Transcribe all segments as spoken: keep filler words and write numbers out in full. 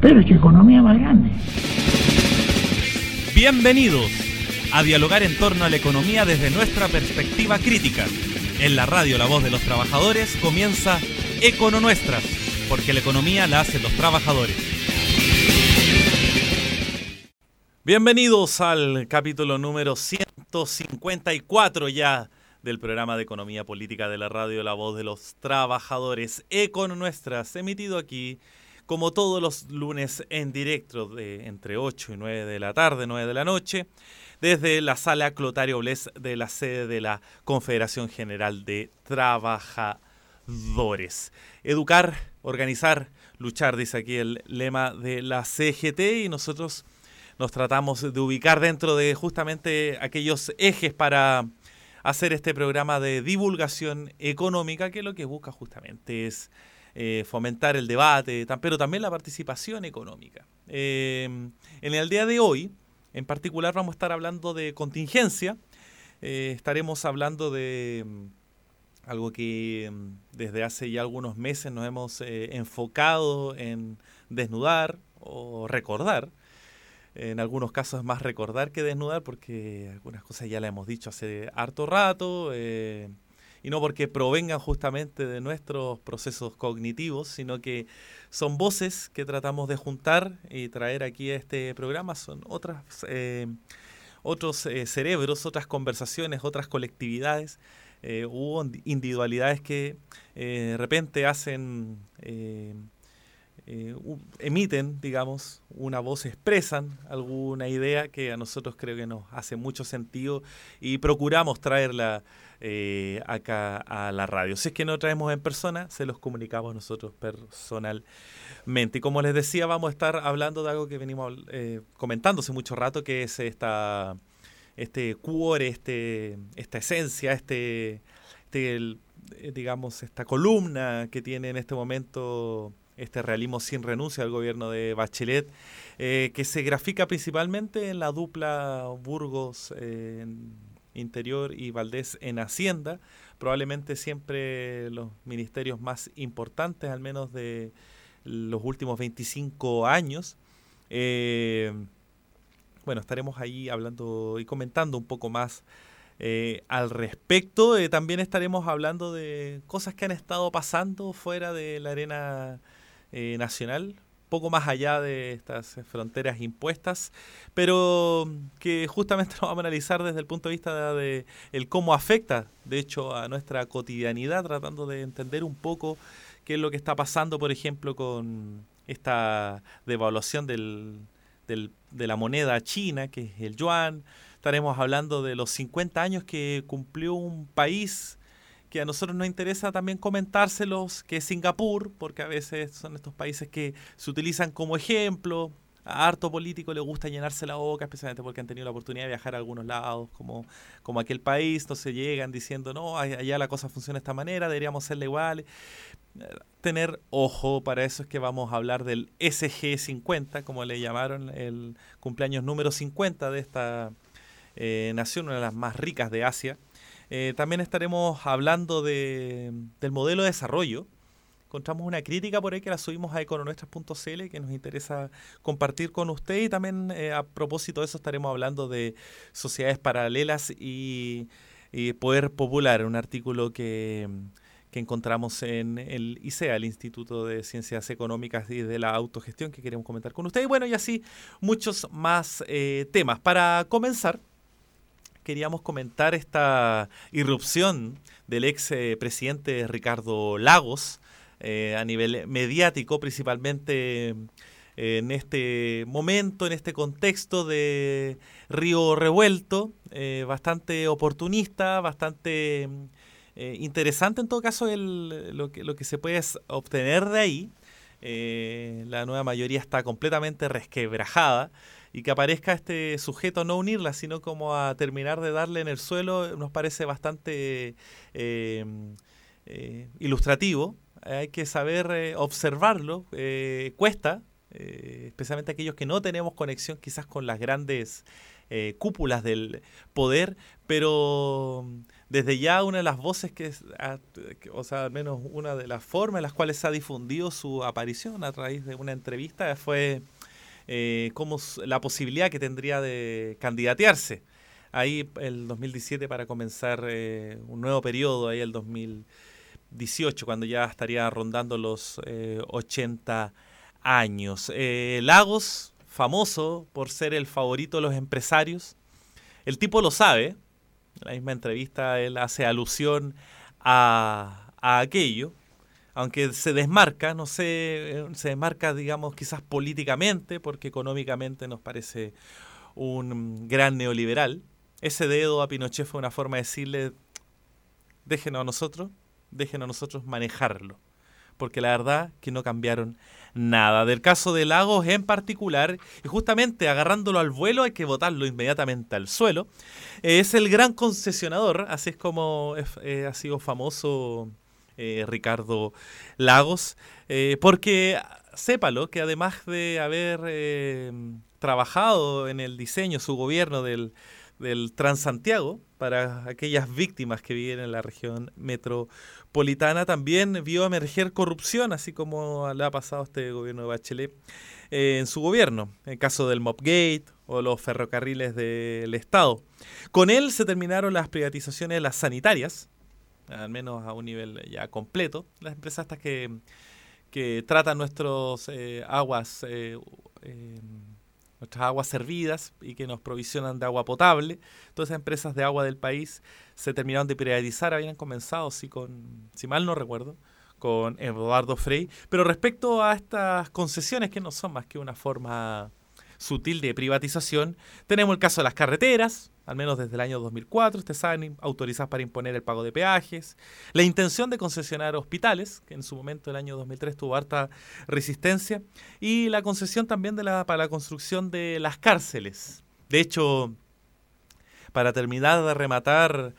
Pero ¿qué economía más grande? Bienvenidos a dialogar en torno a la economía desde nuestra perspectiva crítica. En la radio La Voz de los Trabajadores comienza Econo Nuestras, porque la economía la hacen los trabajadores. Bienvenidos al capítulo número ciento cincuenta y cuatro ya del programa de economía política de la radio La Voz de los Trabajadores, Econo Nuestras, emitido aquí como todos los lunes en directo de entre ocho y nueve de la tarde, nueve de la noche, desde la sala Clotario Bles de la sede de la Confederación General de Trabajadores. Educar, organizar, luchar, dice aquí el lema de la C G T, y nosotros nos tratamos de ubicar dentro de justamente aquellos ejes para hacer este programa de divulgación económica, que lo que busca justamente es eh, fomentar el debate, pero también la participación económica. Eh, en el día de hoy, en particular, vamos a estar hablando de contingencia. Eh, estaremos hablando de um, algo que um, desde hace ya algunos meses nos hemos eh, enfocado en desnudar o recordar. En algunos casos es más recordar que desnudar, porque algunas cosas ya las hemos dicho hace harto rato, eh, y no porque provengan justamente de nuestros procesos cognitivos, sino que son voces que tratamos de juntar y traer aquí a este programa. Son otras, eh, otros eh, cerebros, otras conversaciones, otras colectividades. Eh, hubo individualidades que eh, de repente hacen... Eh, Eh, emiten, digamos, una voz, expresan alguna idea que a nosotros creo que nos hace mucho sentido y procuramos traerla eh, acá a la radio. Si es que no traemos en persona, se los comunicamos nosotros personalmente. Y como les decía, vamos a estar hablando de algo que venimos eh, comentando hace mucho rato, que es esta, este cuore, este, esta esencia, este, este el, digamos, esta columna que tiene en este momento este realismo sin renuncia al gobierno de Bachelet, eh, que se grafica principalmente en la dupla Burgos eh, en Interior y Valdés en Hacienda, probablemente siempre los ministerios más importantes, al menos de los últimos veinticinco años. Eh, bueno, estaremos ahí hablando y comentando un poco más Eh, al respecto. Eh, también estaremos hablando de cosas que han estado pasando fuera de la arena eh, nacional, poco más allá de estas fronteras impuestas, pero que justamente lo vamos a analizar desde el punto de vista de, de el cómo afecta, de hecho, a nuestra cotidianidad, tratando de entender un poco qué es lo que está pasando, por ejemplo, con esta devaluación del, del, de la moneda china, que es el yuan. Estaremos hablando de los cincuenta años que cumplió un país que a nosotros nos interesa también comentárselos, que es Singapur, porque a veces son estos países que se utilizan como ejemplo. A harto político le gusta llenarse la boca, especialmente porque han tenido la oportunidad de viajar a algunos lados, como, como aquel país. Entonces llegan diciendo, no, allá la cosa funciona de esta manera, deberíamos serle iguales. Tener ojo, para eso es que vamos a hablar del S G cincuenta, como le llamaron, el cumpleaños número cincuenta de esta Eh, nación, una de las más ricas de Asia. Eh, también estaremos hablando de, del modelo de desarrollo. Encontramos una crítica por ahí que la subimos a econonuestras punto c l que nos interesa compartir con usted, y también eh, a propósito de eso estaremos hablando de sociedades paralelas y, y poder popular, un artículo que, que encontramos en el I C E A, el Instituto de Ciencias Económicas y de la Autogestión, que queremos comentar con usted. Y bueno, y así muchos más eh, temas. Para comenzar, queríamos comentar esta irrupción del ex eh, presidente Ricardo Lagos eh, a nivel mediático, principalmente eh, en este momento, en este contexto de río revuelto, eh, bastante oportunista, bastante eh, interesante en todo caso el, lo, que, lo que se puede obtener de ahí. Eh, la nueva mayoría está completamente resquebrajada, y que aparezca este sujeto a no unirla, sino como a terminar de darle en el suelo, nos parece bastante eh, eh, ilustrativo. Hay que saber eh, observarlo, eh, cuesta, eh, especialmente aquellos que no tenemos conexión quizás con las grandes eh, cúpulas del poder, pero desde ya una de las voces que, o sea, al menos una de las formas en las cuales se ha difundido su aparición a través de una entrevista fue eh, como la posibilidad que tendría de candidatearse ahí el dos mil diecisiete para comenzar eh, un nuevo periodo, ahí el dos mil dieciocho, cuando ya estaría rondando los eh, ochenta años. Eh, Lagos, famoso por ser el favorito de los empresarios, el tipo lo sabe. En la misma entrevista él hace alusión a, a aquello, aunque se desmarca, no sé, se desmarca, digamos, quizás políticamente, porque económicamente nos parece un gran neoliberal. Ese dedo a Pinochet fue una forma de decirle, déjenos a nosotros, déjenos a nosotros manejarlo, porque la verdad que no cambiaron nada. Del caso de Lagos en particular, y justamente agarrándolo al vuelo hay que botarlo inmediatamente al suelo, eh, es el gran concesionador, así es como eh, ha sido famoso eh, Ricardo Lagos, eh, porque sépalo que además de haber eh, trabajado en el diseño, su gobierno del, del Transantiago, para aquellas víctimas que viven en la región metropolitana, también vio emerger corrupción, así como le ha pasado a este gobierno de Bachelet eh, en su gobierno, en el caso del Mopgate o los ferrocarriles del Estado. Con él se terminaron las privatizaciones de las sanitarias, al menos a un nivel ya completo, las empresas estas que, que tratan nuestros eh, aguas eh, eh, nuestras aguas servidas y que nos provisionan de agua potable. Todas esas empresas de agua del país se terminaron de privatizar, habían comenzado, sí, con, si mal no recuerdo, con Eduardo Frei. Pero respecto a estas concesiones, que no son más que una forma sutil de privatización, tenemos el caso de las carreteras, al menos desde el año dos mil cuatro, ustedes saben, autorizadas para imponer el pago de peajes, la intención de concesionar hospitales, que en su momento, el año dos mil tres, tuvo harta resistencia, y la concesión también de la, para la construcción de las cárceles. De hecho, para terminar de rematar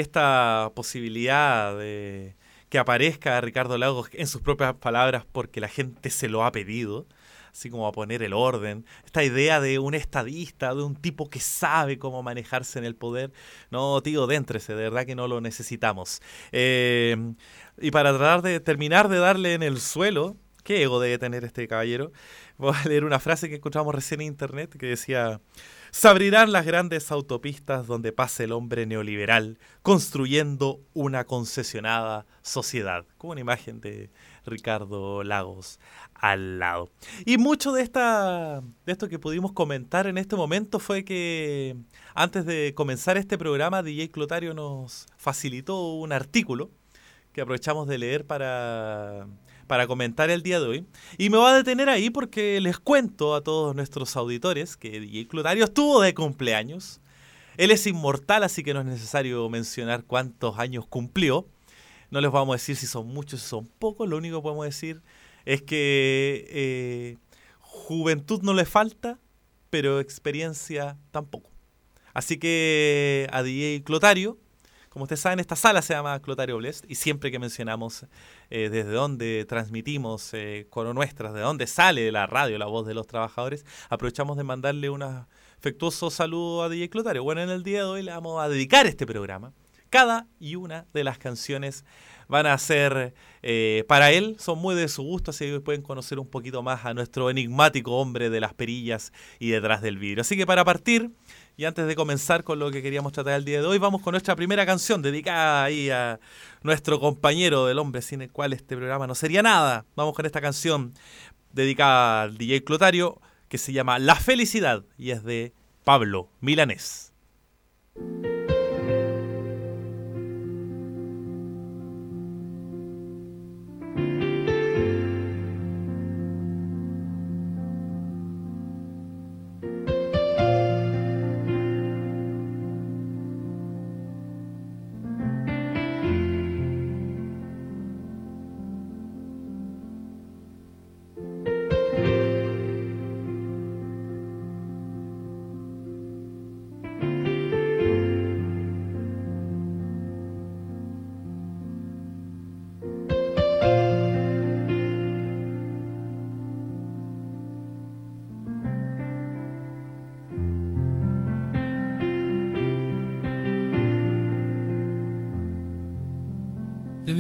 esta posibilidad de que aparezca Ricardo Lagos en sus propias palabras porque la gente se lo ha pedido, así como a poner el orden, esta idea de un estadista, de un tipo que sabe cómo manejarse en el poder, no, tío, déntrese, de verdad que no lo necesitamos. Eh, y para tratar de terminar de darle en el suelo, qué ego debe tener este caballero, voy a leer una frase que encontramos recién en internet que decía: se abrirán las grandes autopistas donde pase el hombre neoliberal, construyendo una concesionada sociedad. Como una imagen de Ricardo Lagos al lado. Y mucho de esta de esto que pudimos comentar en este momento fue que antes de comenzar este programa, D J Clotario nos facilitó un artículo que aprovechamos de leer para, para comentar el día de hoy. Y me voy a detener ahí porque les cuento a todos nuestros auditores que D J Clotario estuvo de cumpleaños. Él es inmortal, así que no es necesario mencionar cuántos años cumplió. No les vamos a decir si son muchos, si son pocos. Lo único que podemos decir es que eh, juventud no le falta, pero experiencia tampoco. Así que a D J Clotario, como ustedes saben, esta sala se llama Clotario Blest, y siempre que mencionamos eh, desde dónde transmitimos eh, Coro Nuestras, de dónde sale la radio, la voz de los trabajadores, aprovechamos de mandarle un afectuoso saludo a D J Clotario. Bueno, en el día de hoy le vamos a dedicar este programa. Cada y una de las canciones van a ser eh, para él, son muy de su gusto, así que pueden conocer un poquito más a nuestro enigmático hombre de las perillas y detrás del vidrio. Así que para partir, y antes de comenzar con lo que queríamos tratar el día de hoy, vamos con nuestra primera canción dedicada ahí a nuestro compañero del hombre sin el cual este programa no sería nada. Vamos con esta canción dedicada al D J Clotario que se llama La Felicidad y es de Pablo Milanés.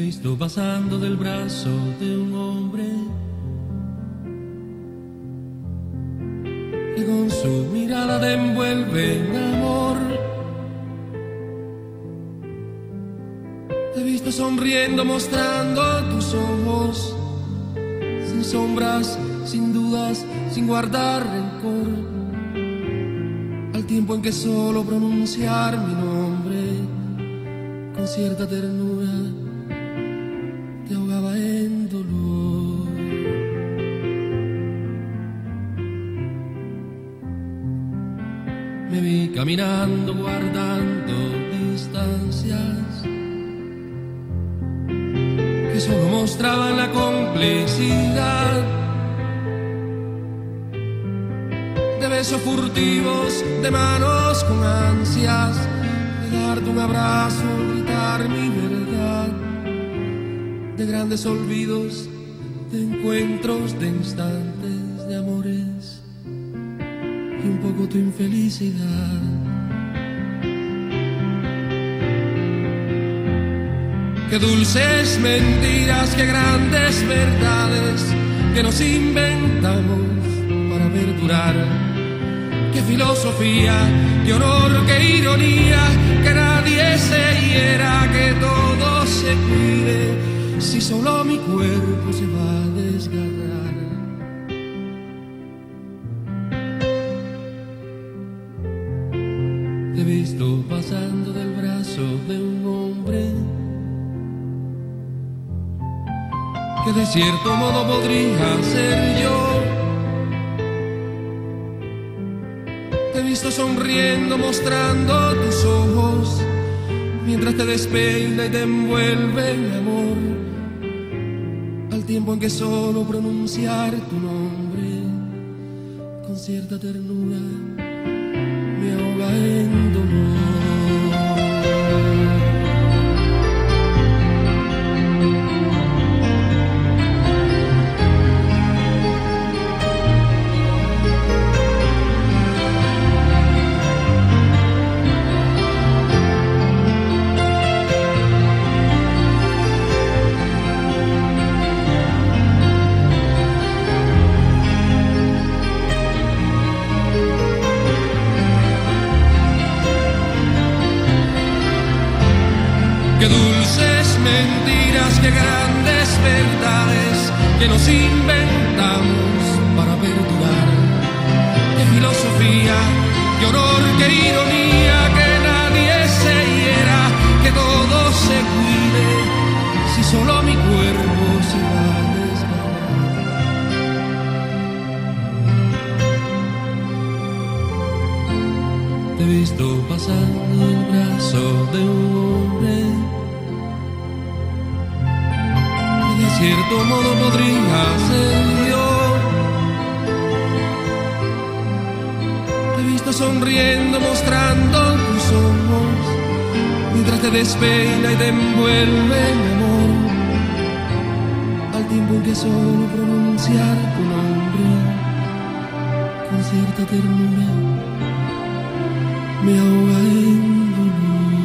visto pasando del brazo de un hombre que con su mirada te envuelve en amor. Te he visto sonriendo, mostrando tus ojos, sin sombras, sin dudas, sin guardar rencor, al tiempo en que solo pronunciar mi nombre con cierta ternura te ahogaba en dolor. Me vi caminando guardando distancias que solo mostraban la complicidad de besos furtivos, de manos con ansias de darte un abrazo, gritar mi verdad, de grandes olvidos, de encuentros, de instantes, de amores y un poco tu infelicidad. Qué dulces mentiras, qué grandes verdades que nos inventamos para perdurar. Qué filosofía, qué honor, qué ironía, que nadie se hiera, que todo se cuide, si solo mi cuerpo se va a desgarrar. Te he visto pasando del brazo de un hombre que de cierto modo podría ser yo. Te he visto sonriendo, mostrando tus ojos, mientras te despeina y te envuelve en amor, al tiempo en que solo pronunciar tu nombre con cierta ternura me ahoga en dolor. Qué dulces mentiras, qué grandes verdades que nos inventamos para perdurar. Qué filosofía, qué honor, qué ironía, que nadie se hiera, que todo se cuide, si solo mi cuerpo se va a desgarrar. Te he visto pasando el brazo de un hombre de cierto modo podría ser yo. Te he visto sonriendo, mostrando tus ojos, mientras te despeina y te envuelve en amor, al tiempo en que solo pronunciar tu nombre con cierta ternura me ahoga en dolor.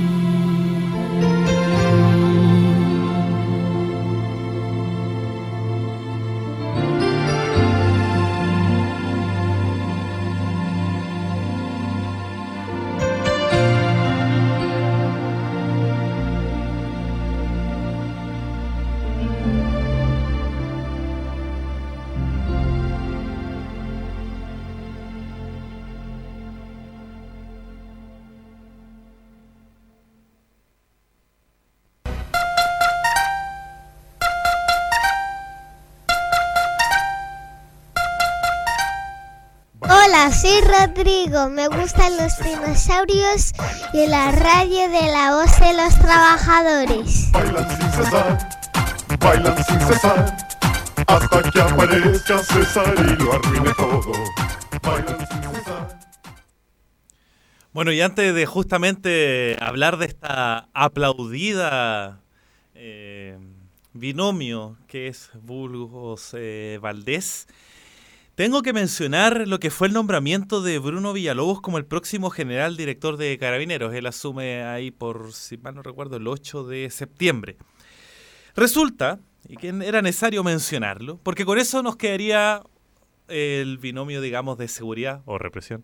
Hola, soy Rodrigo, me gustan los dinosaurios y la radio de la voz de los trabajadores. Bailan sin cesar, bailan sin cesar, hasta que aparezca César y lo arruine todo. Bailan sin cesar. Bueno, y antes de justamente hablar de esta aplaudida eh, binomio que es Burgos eh, Valdés, tengo que mencionar lo que fue el nombramiento de Bruno Villalobos como el próximo general director de Carabineros. Él asume ahí por, si mal no recuerdo, el ocho de septiembre. Resulta, y que era necesario mencionarlo, porque con eso nos quedaría el binomio, digamos, de seguridad o represión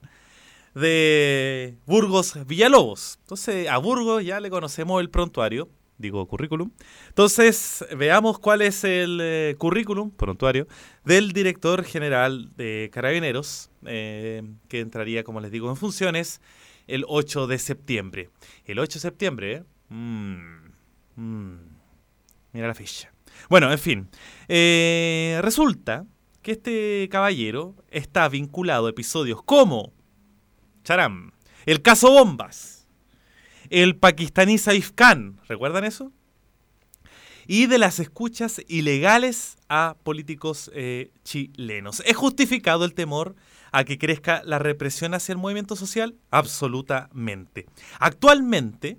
de Burgos-Villalobos. Entonces, a Burgos ya le conocemos el prontuario, digo currículum. Entonces, veamos cuál es el eh, currículum, prontuario, del director general de Carabineros, eh, que entraría, como les digo, en funciones el ocho de septiembre. El ocho de septiembre, ¿eh? Mm, mm, mira la ficha. Bueno, en fin, eh, resulta que este caballero está vinculado a episodios como, charam, el caso Bombas, el pakistaní Saif Khan, ¿recuerdan eso? Y de las escuchas ilegales a políticos eh, chilenos. ¿Es justificado el temor a que crezca la represión hacia el movimiento social? Absolutamente. Actualmente,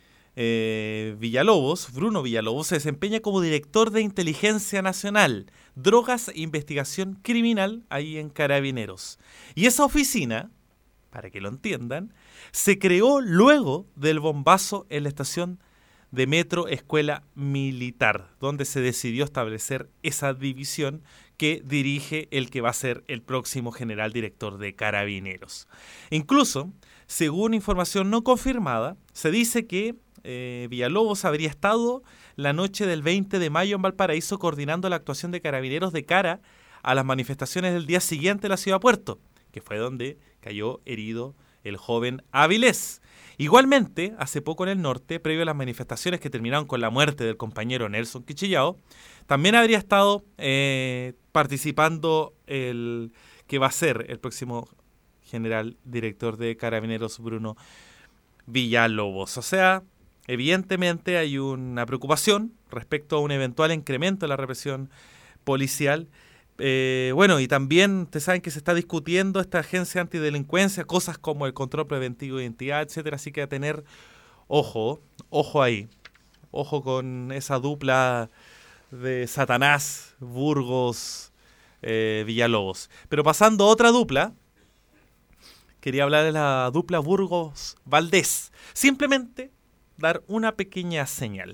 eh, Villalobos, Bruno Villalobos, se desempeña como director de Inteligencia Nacional, Drogas e Investigación Criminal, ahí en Carabineros. Y esa oficina, para que lo entiendan, se creó luego del bombazo en la estación de Metro Escuela Militar, donde se decidió establecer esa división que dirige el que va a ser el próximo general director de Carabineros. Incluso, según información no confirmada, se dice que eh, Villalobos habría estado la noche del veinte de mayo en Valparaíso coordinando la actuación de Carabineros de cara a las manifestaciones del día siguiente en la ciudad Puerto, que fue donde cayó herido el joven Avilés. Igualmente, hace poco en el norte, previo a las manifestaciones que terminaron con la muerte del compañero Nelson Quichillao, también habría estado eh, participando el que va a ser el próximo general director de Carabineros, Bruno Villalobos. O sea, evidentemente hay una preocupación respecto a un eventual incremento de la represión policial. Eh, bueno, y también ustedes saben que se está discutiendo esta agencia antidelincuencia, cosas como el control preventivo de identidad, etcétera, así que a tener ojo, ojo ahí, ojo con esa dupla de Satanás, Burgos, eh, Villalobos. Pero pasando a otra dupla, quería hablar de la dupla Burgos-Valdés. Simplemente dar una pequeña señal.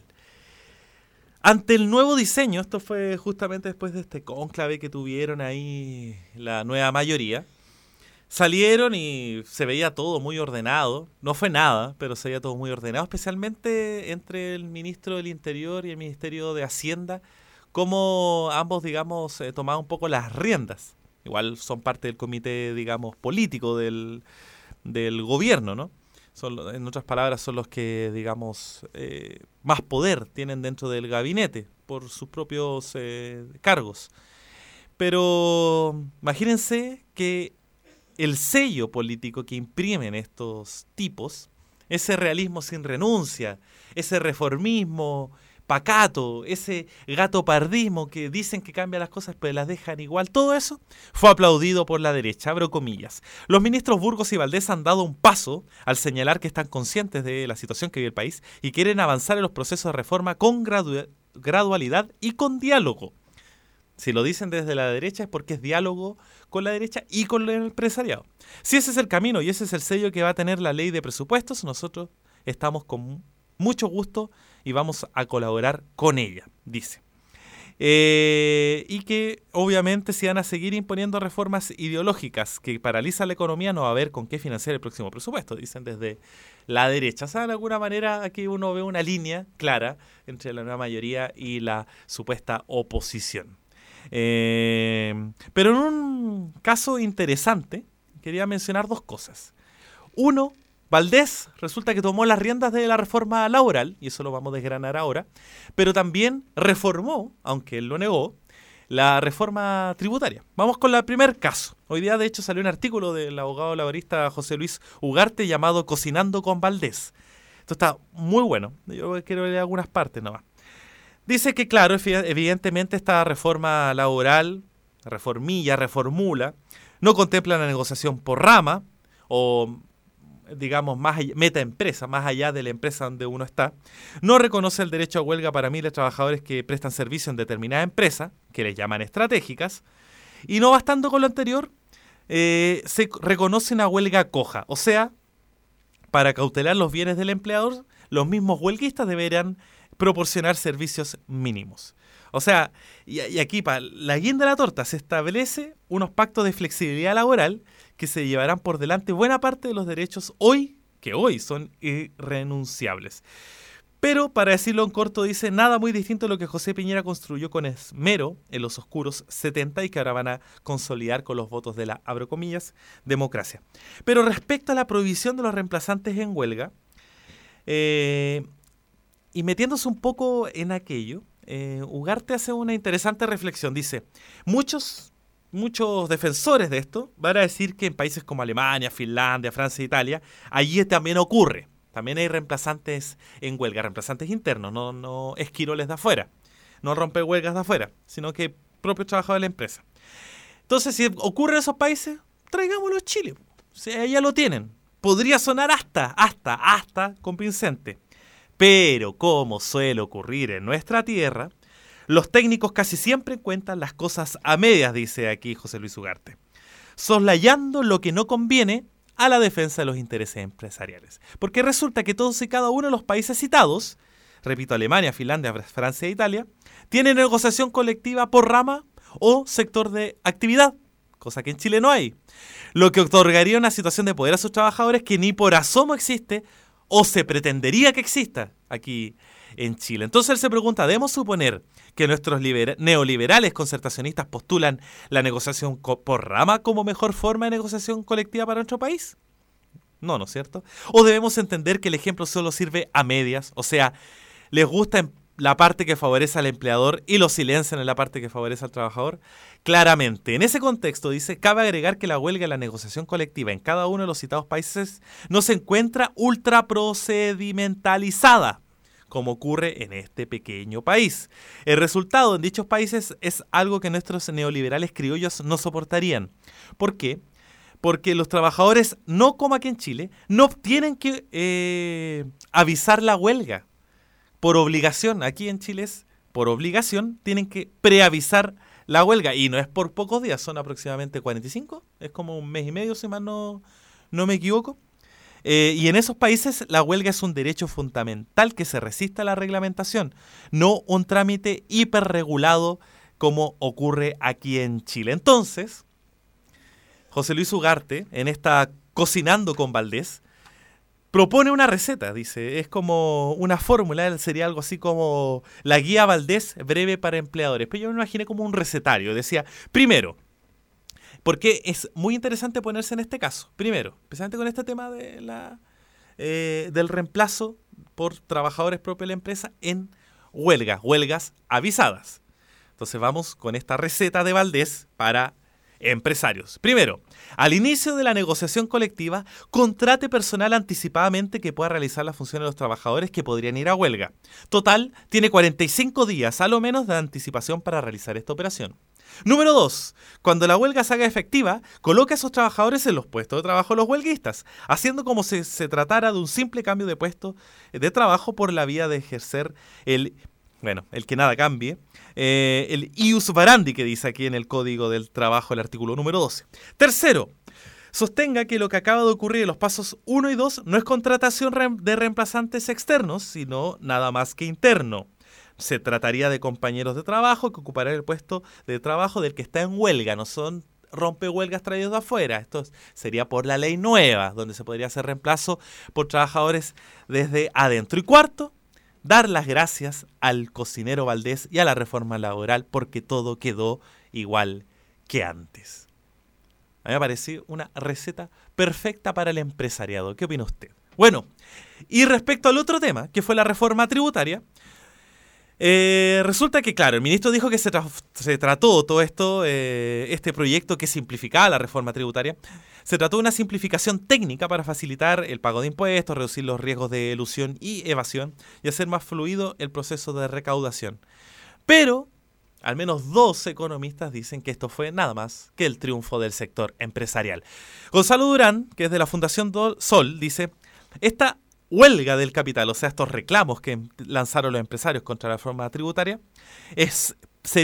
Ante el nuevo diseño, esto fue justamente después de este cónclave que tuvieron ahí la nueva mayoría, salieron y se veía todo muy ordenado. No fue nada, pero se veía todo muy ordenado, especialmente entre el ministro del Interior y el Ministerio de Hacienda, como ambos, digamos, eh, tomaban un poco las riendas. Igual son parte del comité, digamos, político del, del gobierno, ¿no? Son, en otras palabras, son los que, digamos, eh, más poder tienen dentro del gabinete por sus propios eh, cargos. Pero imagínense que el sello político que imprimen estos tipos, ese realismo sin renuncia, ese reformismo pacato, ese gatopardismo que dicen que cambia las cosas pero las dejan igual, todo eso fue aplaudido por la derecha, abro comillas. Los ministros Burgos y Valdés han dado un paso al señalar que están conscientes de la situación que vive el país y quieren avanzar en los procesos de reforma con gradu- gradualidad y con diálogo. Si lo dicen desde la derecha es porque es diálogo con la derecha y con el empresariado. Si ese es el camino y ese es el sello que va a tener la ley de presupuestos, nosotros estamos con mucho gusto y vamos a colaborar con ella, dice. Eh, y que obviamente se van a seguir imponiendo reformas ideológicas que paralizan la economía, no va a haber con qué financiar el próximo presupuesto, dicen desde la derecha. O sea, de alguna manera aquí uno ve una línea clara entre la nueva mayoría y la supuesta oposición. Eh, pero en un caso interesante, quería mencionar dos cosas. Uno, Valdés resulta que tomó las riendas de la reforma laboral, y eso lo vamos a desgranar ahora, pero también reformó, aunque él lo negó, la reforma tributaria. Vamos con el primer caso. Hoy día, de hecho, salió un artículo del abogado laborista José Luis Ugarte llamado Cocinando con Valdés. Esto está muy bueno. Yo quiero leer algunas partes nomás. Dice que, claro, evidentemente esta reforma laboral, reformilla, reformula, no contempla la negociación por rama o, digamos, más allá, meta empresa, más allá de la empresa donde uno está. No reconoce el derecho a huelga para miles de trabajadores que prestan servicio en determinada empresa, que les llaman estratégicas. Y no bastando con lo anterior, eh, se reconoce una huelga coja. O sea, para cautelar los bienes del empleador, los mismos huelguistas deberán proporcionar servicios mínimos. O sea, y, y aquí para la guinda de la torta se establece unos pactos de flexibilidad laboral que se llevarán por delante buena parte de los derechos hoy, que hoy son irrenunciables. Pero, para decirlo en corto, dice nada muy distinto a lo que José Piñera construyó con esmero en los oscuros setenta y que ahora van a consolidar con los votos de la, abro comillas, democracia. Pero respecto a la prohibición de los reemplazantes en huelga, eh, y metiéndose un poco en aquello, eh, Ugarte hace una interesante reflexión. Dice, muchos, muchos defensores de esto van a decir que en países como Alemania, Finlandia, Francia e Italia, allí también ocurre. También hay reemplazantes en huelga, reemplazantes internos, no, no esquiroles de afuera, no rompehuelgas de afuera, sino que propios trabajadores de la empresa. Entonces, si ocurre en esos países, traigámoslo a Chile. O sea, ya lo tienen. Podría sonar hasta, hasta, hasta convincente. Pero, como suele ocurrir en nuestra tierra, los técnicos casi siempre cuentan las cosas a medias, dice aquí José Luis Ugarte, soslayando lo que no conviene a la defensa de los intereses empresariales. Porque resulta que todos y cada uno de los países citados, repito, Alemania, Finlandia, Francia e Italia, tienen negociación colectiva por rama o sector de actividad, cosa que en Chile no hay. Lo que otorgaría una situación de poder a sus trabajadores que ni por asomo existe o se pretendería que exista aquí en Chile. Entonces él se pregunta, ¿debemos suponer que nuestros libera- neoliberales concertacionistas postulan la negociación co- por rama como mejor forma de negociación colectiva para nuestro país? No, ¿no es cierto? ¿O debemos entender que el ejemplo solo sirve a medias? O sea, les gusta la parte que favorece al empleador y lo silencian en la parte que favorece al trabajador. Claramente, en ese contexto, dice, cabe agregar que la huelga y la negociación colectiva en cada uno de los citados países no se encuentra ultraprocedimentalizada, como ocurre en este pequeño país. El resultado en dichos países es algo que nuestros neoliberales criollos no soportarían. ¿Por qué? Porque los trabajadores, no como aquí en Chile, no tienen que eh, avisar la huelga por obligación. Aquí en Chile es por obligación, tienen que preavisar la huelga. Y no es por pocos días, son aproximadamente cuarenta y cinco, es como un mes y medio, si más no, no me equivoco. Eh, y en esos países la huelga es un derecho fundamental que se resiste a la reglamentación, no un trámite hiperregulado como ocurre aquí en Chile. Entonces, José Luis Ugarte, en esta Cocinando con Valdés, propone una receta, dice, es como una fórmula, sería algo así como la guía Valdés breve para empleadores. Pero yo me imaginé como un recetario, decía, primero, porque es muy interesante ponerse en este caso. Primero, especialmente con este tema de la, eh, del reemplazo por trabajadores propios de la empresa en huelgas, huelgas avisadas. Entonces vamos con esta receta de Valdés para empresarios. Primero, al inicio de la negociación colectiva, contrate personal anticipadamente que pueda realizar las funciones de los trabajadores que podrían ir a huelga. Total, tiene cuarenta y cinco días a lo menos de anticipación para realizar esta operación. Número dos. Cuando la huelga se haga efectiva, coloque a esos trabajadores en los puestos de trabajo de los huelguistas, haciendo como si se tratara de un simple cambio de puesto de trabajo por la vía de ejercer el, bueno, el que nada cambie, eh, el ius varandi que dice aquí en el Código del Trabajo, el artículo número doce. Tercero. Sostenga que lo que acaba de ocurrir en los pasos uno y dos no es contratación de reemplazantes externos, sino nada más que interno. Se trataría de compañeros de trabajo que ocuparán el puesto de trabajo del que está en huelga, no son rompehuelgas traídos de afuera. Esto sería por la ley nueva, donde se podría hacer reemplazo por trabajadores desde adentro. Y cuarto, dar las gracias al cocinero Valdés y a la reforma laboral porque todo quedó igual que antes. A mí me pareció una receta perfecta para el empresariado. ¿Qué opina usted? Bueno, y respecto al otro tema, que fue la reforma tributaria, Eh, resulta que, claro, el ministro dijo que se, tra- se trató todo esto, eh, este proyecto que simplificaba la reforma tributaria, se trató de una simplificación técnica para facilitar el pago de impuestos, reducir los riesgos de elusión y evasión y hacer más fluido el proceso de recaudación. Pero al menos dos economistas dicen que esto fue nada más que el triunfo del sector empresarial. Gonzalo Durán, que es de la Fundación Sol, dice, esta huelga del capital, o sea, estos reclamos que lanzaron los empresarios contra la reforma tributaria, es, sería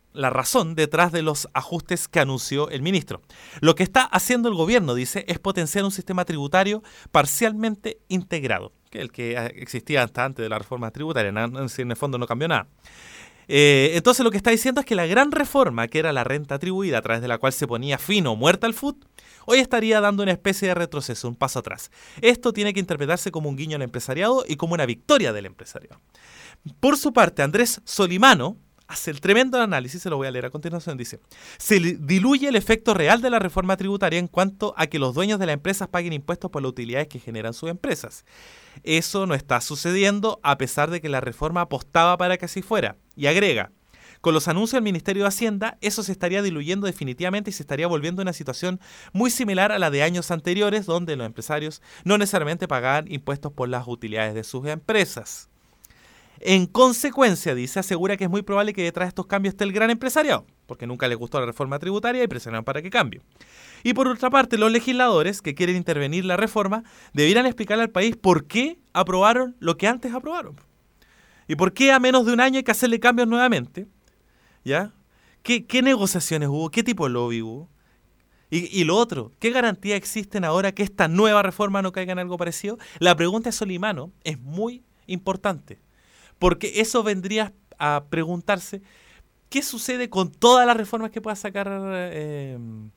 la razón detrás de los ajustes que anunció el ministro. Lo que está haciendo el gobierno, dice, es potenciar un sistema tributario parcialmente integrado, que es el que existía hasta antes de la reforma tributaria, en el fondo no cambió nada. Eh, entonces lo que está diciendo es que la gran reforma, que era la renta atribuida, a través de la cual se ponía fin o muerta al F U T, hoy estaría dando una especie de retroceso, un paso atrás. Esto tiene que interpretarse como un guiño al empresariado y como una victoria del empresariado. Por su parte, Andrés Solimano hace el tremendo análisis, se lo voy a leer a continuación, dice: se diluye el efecto real de la reforma tributaria en cuanto a que los dueños de las empresas paguen impuestos por las utilidades que generan sus empresas. Eso no está sucediendo a pesar de que la reforma apostaba para que así fuera. Y agrega: con los anuncios del Ministerio de Hacienda, eso se estaría diluyendo definitivamente y se estaría volviendo una situación muy similar a la de años anteriores, donde los empresarios no necesariamente pagaban impuestos por las utilidades de sus empresas. En consecuencia, dice, asegura que es muy probable que detrás de estos cambios esté el gran empresariado, porque nunca les gustó la reforma tributaria y presionaron para que cambie. Y por otra parte, los legisladores que quieren intervenir la reforma debieran explicarle al país por qué aprobaron lo que antes aprobaron. Y por qué a menos de un año hay que hacerle cambios nuevamente. ¿Ya? ¿Qué, qué negociaciones hubo? ¿Qué tipo de lobby hubo? Y, y lo otro, ¿qué garantía existen ahora que esta nueva reforma no caiga en algo parecido? La pregunta de Solimano es muy importante. Porque eso vendría a preguntarse qué sucede con todas las reformas que pueda sacar eh,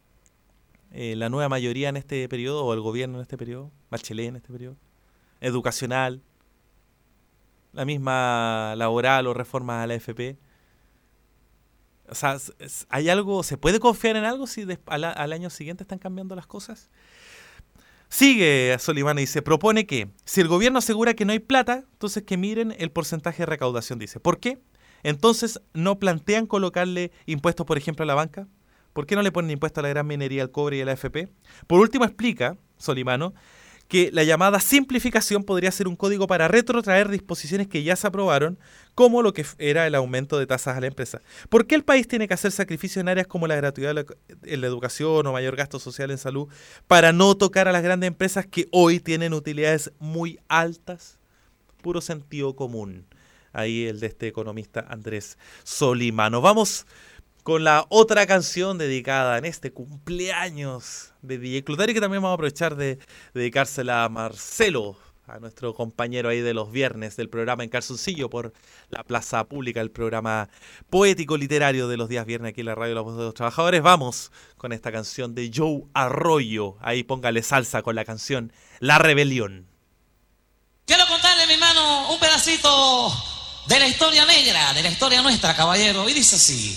eh, la nueva mayoría en este periodo, o el gobierno en este periodo, Bachelet en este periodo, educacional, la misma laboral o reformas a la A F P. O sea, ¿hay algo, se puede confiar en algo si al, al año siguiente están cambiando las cosas? Sigue Solimano y dice, propone que si el gobierno asegura que no hay plata, entonces que miren el porcentaje de recaudación, dice. ¿Por qué? Entonces no plantean colocarle impuestos, por ejemplo, a la banca. ¿Por qué no le ponen impuestos a la gran minería, al cobre y a la A F P? Por último, explica Solimano que la llamada simplificación podría ser un código para retrotraer disposiciones que ya se aprobaron, como lo que era el aumento de tasas a la empresa. ¿Por qué el país tiene que hacer sacrificios en áreas como la gratuidad en la educación o mayor gasto social en salud para no tocar a las grandes empresas que hoy tienen utilidades muy altas? Puro sentido común. Ahí el de este economista Andrés Solimano. Vamos con la otra canción dedicada en este cumpleaños de D J Clutario, que también vamos a aprovechar de, de dedicársela a Marcelo, a nuestro compañero ahí de los viernes del programa En Calzoncillo por la plaza pública, el programa poético literario de los días viernes aquí en la radio La Voz de los Trabajadores. Vamos con esta canción de Joe Arroyo. Ahí póngale salsa con la canción La Rebelión. Quiero contarle, mi hermano, un pedacito de la historia negra, de la historia nuestra, caballero, y dice así.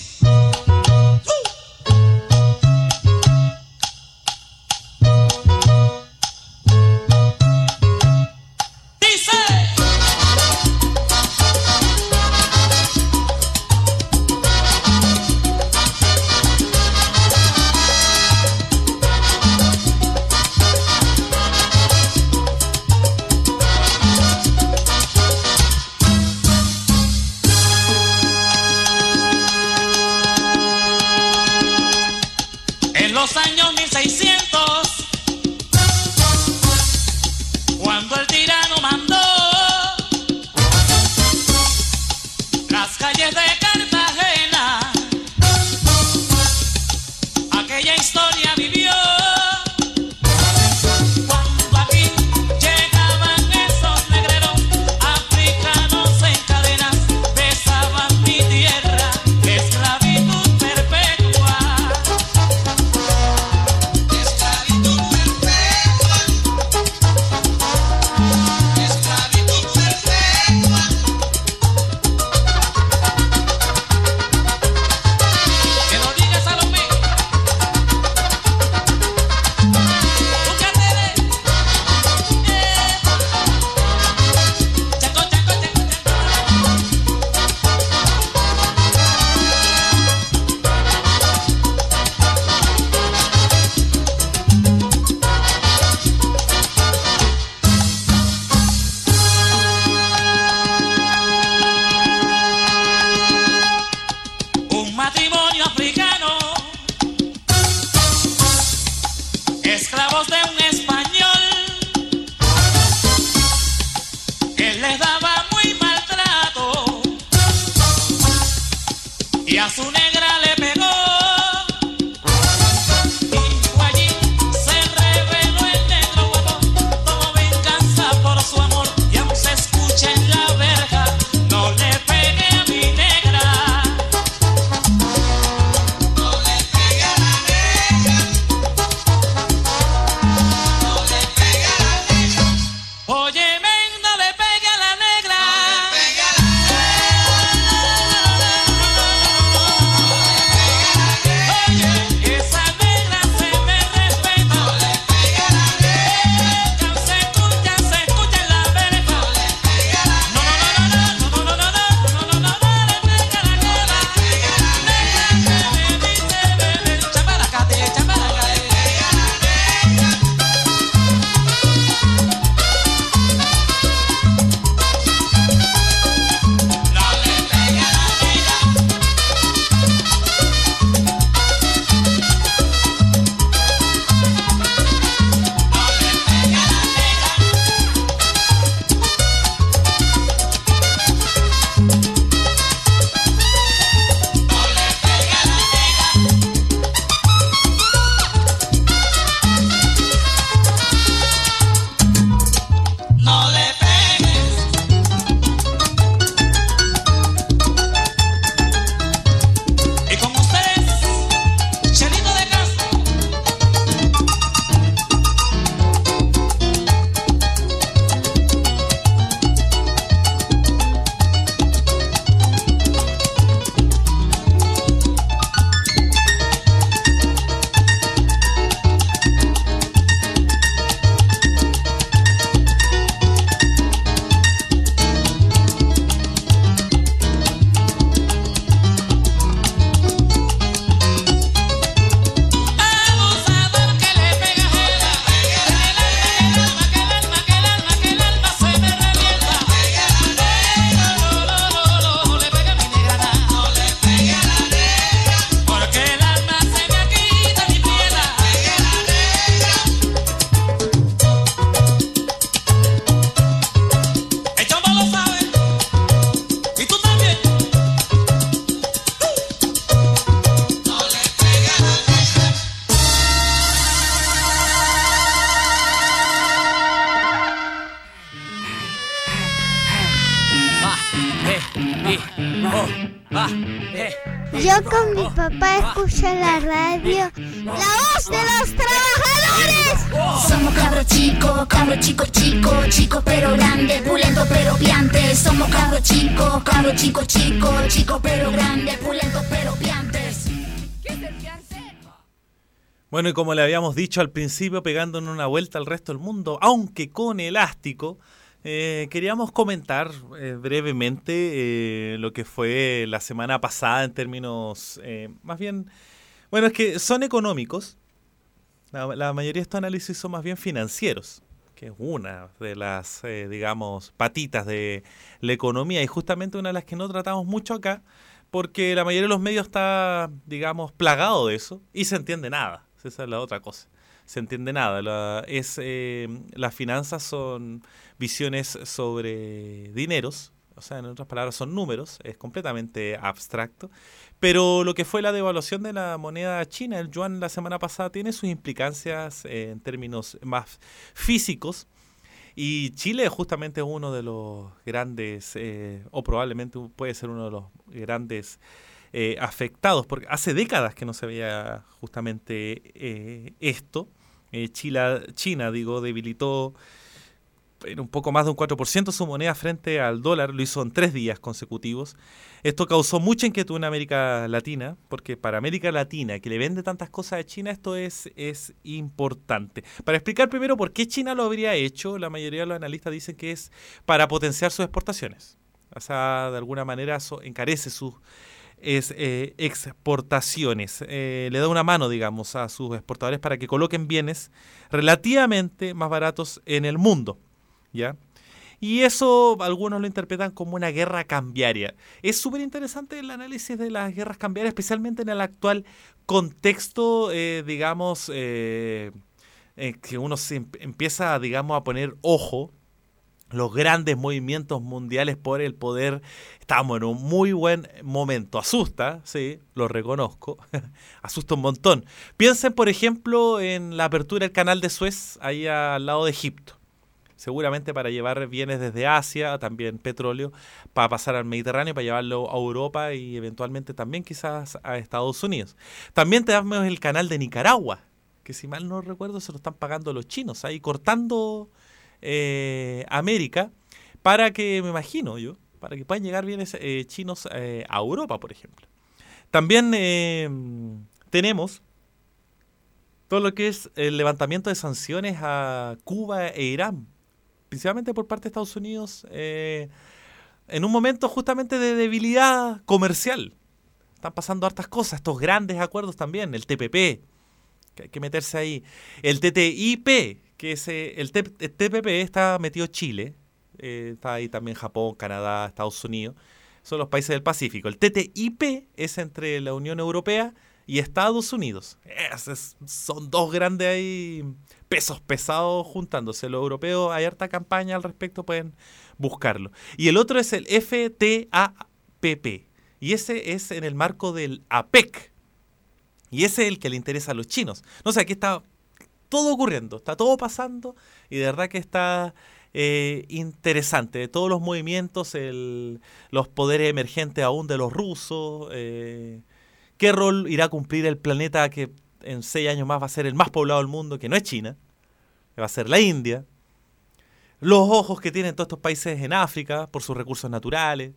Los años mil seiscientos, cuando el tirano mandó las calles de Cartagena, aquella historia vivió. Cuando aquí llegaban esos negreros africanos en cadenas, besaban mi tierra, esclavitud perpetua. Esclavos de un español, él les daba muy maltrato y a su negra Yo con mi papá escucho la radio, La Voz de los Trabajadores. Somos cabros chicos, cabros chicos chicos, chicos pero grandes, pulentos pero piantes. Somos cabros chicos, cabros chicos chicos, chicos pero grandes, pulentos pero piantes. ¿Qué es el piante? Bueno, y como le habíamos dicho al principio, pegándonos una vuelta al resto del mundo, aunque con elástico, eh, queríamos comentar eh, brevemente eh, lo que fue la semana pasada en términos, eh, más bien, bueno, es que son económicos, la, la mayoría de estos análisis son más bien financieros, que es una de las, eh, digamos, patitas de la economía y justamente una de las que no tratamos mucho acá, porque la mayoría de los medios está, digamos, plagado de eso y se entiende nada. Esa es la otra cosa. Se entiende nada. La, es, eh, las finanzas son visiones sobre dineros, o sea, en otras palabras son números, es completamente abstracto. Pero lo que fue la devaluación de la moneda china, el yuan, la semana pasada, tiene sus implicancias eh, en términos más físicos. Y Chile justamente es uno de los grandes, eh, o probablemente puede ser uno de los grandes Eh, afectados, porque hace décadas que no se veía justamente eh, esto. Eh, China, China, digo, debilitó en un poco más de un cuatro por ciento su moneda frente al dólar, lo hizo en tres días consecutivos. Esto causó mucha inquietud en América Latina, porque para América Latina, que le vende tantas cosas a China, esto es, es importante. Para explicar primero por qué China lo habría hecho, la mayoría de los analistas dicen que es para potenciar sus exportaciones. O sea, de alguna manera eso encarece sus es eh, exportaciones, eh, le da una mano, digamos, a sus exportadores para que coloquen bienes relativamente más baratos en el mundo, ¿ya? Y eso algunos lo interpretan como una guerra cambiaria. Es súper interesante el análisis de las guerras cambiarias, especialmente en el actual contexto, eh, digamos, eh, eh, que uno se em- empieza, digamos, a poner ojo. Los grandes movimientos mundiales por el poder, estamos en un muy buen momento. Asusta, sí, lo reconozco, asusta un montón. Piensen, por ejemplo, en la apertura del canal de Suez, ahí al lado de Egipto. Seguramente para llevar bienes desde Asia, también petróleo, para pasar al Mediterráneo, para llevarlo a Europa y eventualmente también quizás a Estados Unidos. También tenemos el canal de Nicaragua, que si mal no recuerdo se lo están pagando los chinos, ahí cortando Eh, América, para que, me imagino yo, para que puedan llegar bienes eh, chinos eh, a Europa, por ejemplo. También eh, tenemos todo lo que es el levantamiento de sanciones a Cuba e Irán, principalmente por parte de Estados Unidos, eh, en un momento justamente de debilidad comercial. Están pasando hartas cosas, estos grandes acuerdos también, el T P P, que hay que meterse ahí, el T T I P, que es, eh, el, T- el T P P está metido Chile, eh, está ahí también Japón, Canadá, Estados Unidos, son los países del Pacífico. El T T I P es entre la Unión Europea y Estados Unidos. Es, es, son dos grandes ahí pesos pesados juntándose. Los europeos, hay harta campaña al respecto, pueden buscarlo. Y el otro es el F T A P P, y ese es en el marco del APEC, y ese es el que le interesa a los chinos. No sé, aquí está todo ocurriendo, está todo pasando y de verdad que está eh, interesante. De todos los movimientos, el, los poderes emergentes aún de los rusos, eh, qué rol irá a cumplir el planeta que en seis años más va a ser el más poblado del mundo, que no es China, va a ser la India. Los ojos que tienen todos estos países en África por sus recursos naturales,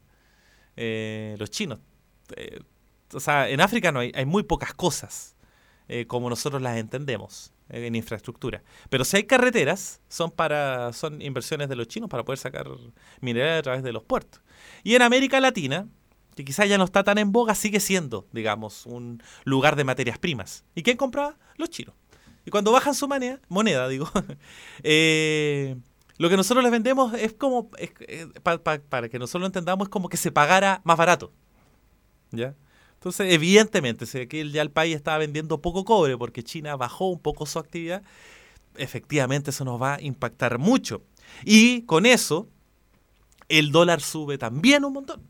eh, los chinos. Eh, o sea, en África no hay, hay muy pocas cosas eh, como nosotros las entendemos en infraestructura. Pero si hay carreteras, son para son inversiones de los chinos para poder sacar minerales a través de los puertos. Y en América Latina, que quizás ya no está tan en boga, sigue siendo, digamos, un lugar de materias primas. ¿Y quién compraba? Los chinos. Y cuando bajan su moneda, moneda digo, eh, lo que nosotros les vendemos es como, es, eh, pa, pa, para que nosotros lo entendamos, es como que se pagara más barato. ¿Ya? Entonces, evidentemente, si aquí ya el país estaba vendiendo poco cobre porque China bajó un poco su actividad, efectivamente eso nos va a impactar mucho. Y con eso, el dólar sube también un montón.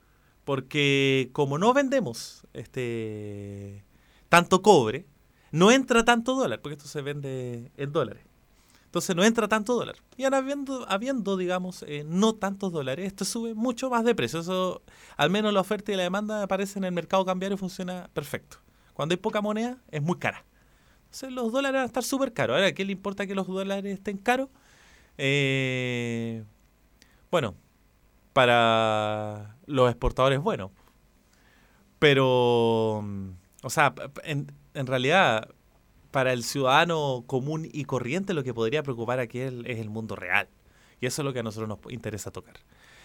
Porque como no vendemos este tanto cobre, no entra tanto dólar, porque esto se vende en dólares. Entonces no entra tanto dólar. Y ahora habiendo, habiendo digamos, eh, no tantos dólares, esto sube mucho más de precio. Eso, al menos la oferta y la demanda aparece en el mercado cambiario y funciona perfecto. Cuando hay poca moneda, es muy cara. Entonces los dólares van a estar súper caros. Ahora, ¿a qué le importa que los dólares estén caros? Eh, bueno, para los exportadores, bueno. Pero, o sea, en, en realidad, para el ciudadano común y corriente, lo que podría preocupar aquí es el, es el mundo real. Y eso es lo que a nosotros nos interesa tocar.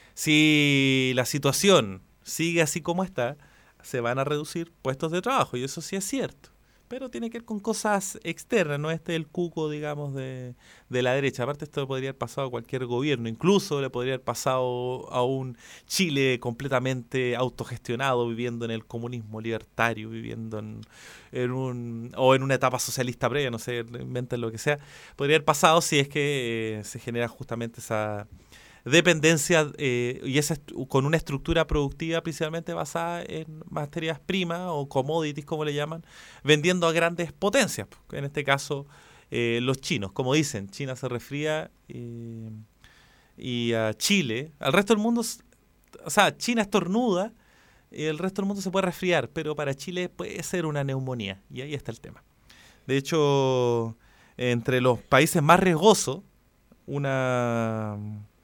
Si la situación sigue así como está, se van a reducir puestos de trabajo, y eso sí es cierto. Pero tiene que ver con cosas externas, no este es el cuco, digamos, de, de la derecha. Aparte, esto le podría haber pasado a cualquier gobierno, incluso le podría haber pasado a un Chile completamente autogestionado, viviendo en el comunismo libertario, viviendo en, en un o en una etapa socialista previa, no sé, inventen lo que sea. Podría haber pasado si es que eh, se genera justamente esa dependencia eh, y esa con una estructura productiva principalmente basada en materias primas o commodities, como le llaman, vendiendo a grandes potencias, en este caso eh, los chinos. Como dicen, China se resfría eh, y a Chile, al resto del mundo, o sea, China estornuda y el resto del mundo se puede resfriar, pero para Chile puede ser una neumonía, y ahí está el tema. De hecho, entre los países más riesgosos, una...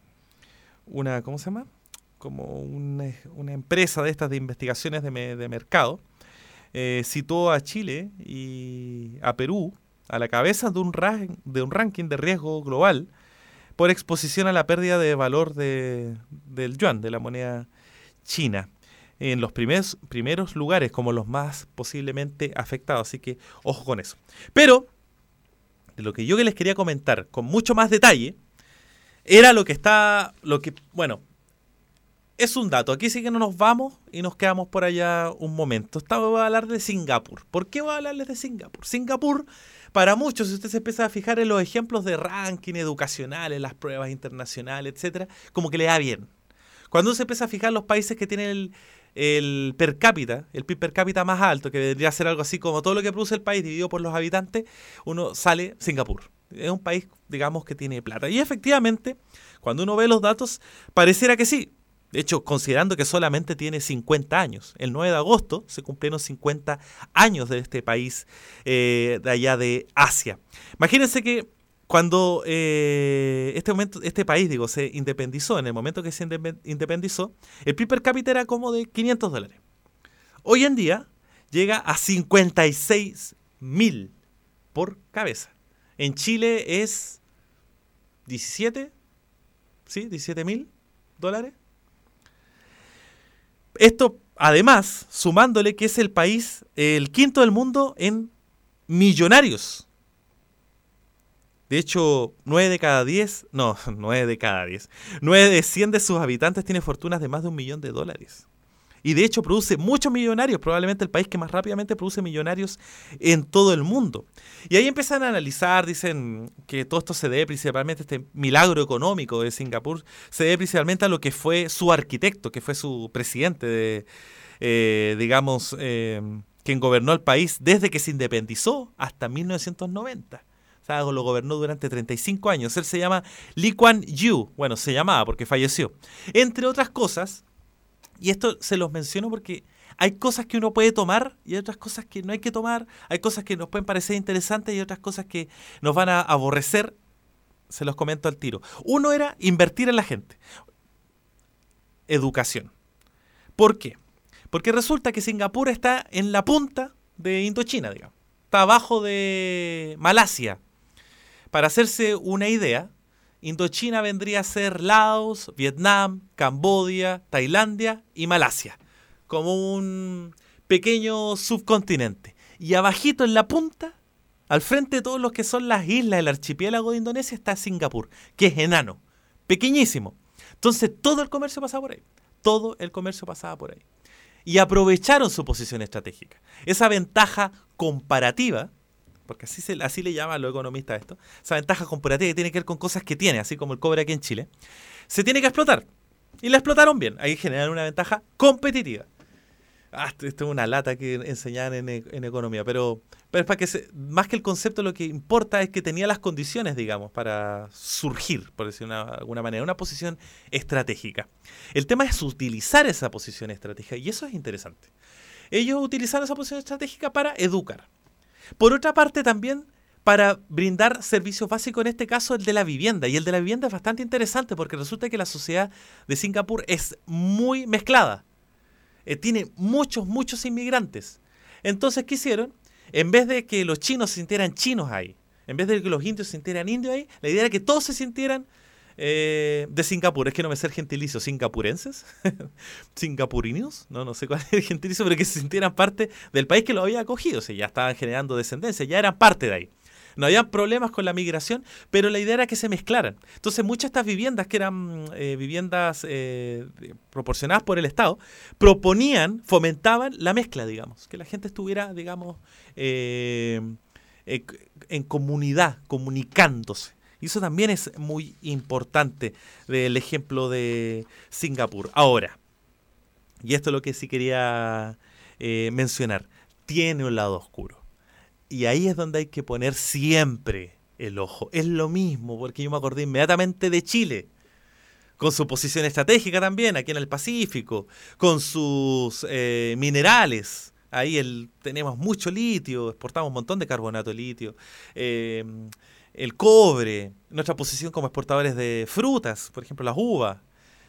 una, ¿cómo se llama? Como una, una empresa de estas de investigaciones de, me, de mercado, eh, citó a Chile y a Perú a la cabeza de un, rank, de un ranking de riesgo global por exposición a la pérdida de valor de, del yuan, de la moneda china, en los primeros, primeros lugares como los más posiblemente afectados. Así que ojo con eso. Pero, de lo que yo que les quería comentar con mucho más detalle, era lo que está, lo que, bueno, es un dato. Aquí sí que no nos vamos y nos quedamos por allá un momento. Esta voy a hablar de Singapur. ¿Por qué voy a hablarles de Singapur? Singapur, para muchos, si usted se empieza a fijar en los ejemplos de ranking educacionales, las pruebas internacionales, etcétera, como que le da bien. Cuando uno se empieza a fijar en los países que tienen el, el per cápita, el P I B per cápita más alto, que vendría a ser algo así como todo lo que produce el país dividido por los habitantes, uno sale Singapur. Es un país, digamos, que tiene plata. Y efectivamente, cuando uno ve los datos, pareciera que sí. De hecho, considerando que solamente tiene cincuenta años. El nueve de agosto se cumplieron cincuenta años de este país eh, de allá de Asia. Imagínense que cuando eh, este momento, este país, digo, se independizó, en el momento que se independizó, el P I B per cápita era como de quinientos dólares. Hoy en día llega a cincuenta y seis mil por cabeza. En Chile es diecisiete, ¿sí? diecisiete mil dólares. Esto, además, sumándole que es el país, el quinto del mundo en millonarios. De hecho, nueve de cada diez, no, nueve de cada diez, nueve de cien de sus habitantes tiene fortunas de más de un millón de dólares. Y de hecho produce muchos millonarios, probablemente el país que más rápidamente produce millonarios en todo el mundo. Y ahí empiezan a analizar, dicen que todo esto se debe principalmente, este milagro económico de Singapur, se debe principalmente a lo que fue su arquitecto, que fue su presidente, de, eh, digamos, eh, quien gobernó el país desde que se independizó hasta mil novecientos noventa. O sea, lo gobernó durante treinta y cinco años. Él se llama Lee Kuan Yew, bueno, se llamaba porque falleció. Entre otras cosas, y esto se los menciono porque hay cosas que uno puede tomar y hay otras cosas que no hay que tomar. Hay cosas que nos pueden parecer interesantes y otras cosas que nos van a aborrecer. Se los comento al tiro. Uno era invertir en la gente. Educación. ¿Por qué? Porque resulta que Singapur está en la punta de Indochina, digamos. Está abajo de Malasia. Para hacerse una idea, Indochina vendría a ser Laos, Vietnam, Camboya, Tailandia y Malasia, como un pequeño subcontinente. Y abajito en la punta, al frente de todos los que son las islas del archipiélago de Indonesia, está Singapur, que es enano, pequeñísimo. Entonces todo el comercio pasaba por ahí, todo el comercio pasaba por ahí. Y aprovecharon su posición estratégica. Esa ventaja comparativa, porque así, se, así le llaman los economistas a esto, esa ventaja comparativa que tiene que ver con cosas que tiene, así como el cobre aquí en Chile, se tiene que explotar. Y la explotaron bien. Ahí generan una ventaja competitiva. Ah, esto es una lata que enseñaban en, en economía, pero, pero es para que se, más que el concepto, lo que importa es que tenía las condiciones, digamos, para surgir, por decirlo de alguna manera, una posición estratégica. El tema es utilizar esa posición estratégica, y eso es interesante. Ellos utilizaron esa posición estratégica para educar. Por otra parte, también para brindar servicios básicos, en este caso el de la vivienda. Y el de la vivienda es bastante interesante porque resulta que la sociedad de Singapur es muy mezclada. Eh, tiene muchos, muchos inmigrantes. Entonces, ¿qué hicieron? En vez de que los chinos se sintieran chinos ahí, en vez de que los indios se sintieran indios ahí, la idea era que todos se sintieran eh, de Singapur. Es que no me sé el gentilicio, singapurenses, singapurinos, no, no sé cuál es el gentilicio, pero que se sintieran parte del país que los había acogido. O sea, ya estaban generando descendencia, ya eran parte de ahí. No había problemas con la migración, pero la idea era que se mezclaran. Entonces, muchas de estas viviendas, que eran eh, viviendas eh, proporcionadas por el Estado, proponían, fomentaban la mezcla, digamos. Que la gente estuviera, digamos, eh, eh, en comunidad, comunicándose. Y eso también es muy importante del ejemplo de Singapur. Ahora, y esto es lo que sí quería eh, mencionar, tiene un lado oscuro. Y ahí es donde hay que poner siempre el ojo. Es lo mismo, porque yo me acordé inmediatamente de Chile, con su posición estratégica también, aquí en el Pacífico, con sus eh, minerales. Ahí el, tenemos mucho litio, exportamos un montón de carbonato de litio, eh, el cobre, nuestra posición como exportadores de frutas, por ejemplo las uvas,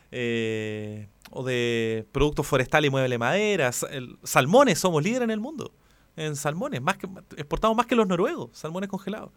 eh, o de productos forestales y muebles de madera, el, salmones, somos líderes en el mundo. En salmones, más que exportamos más que los noruegos, salmones congelados.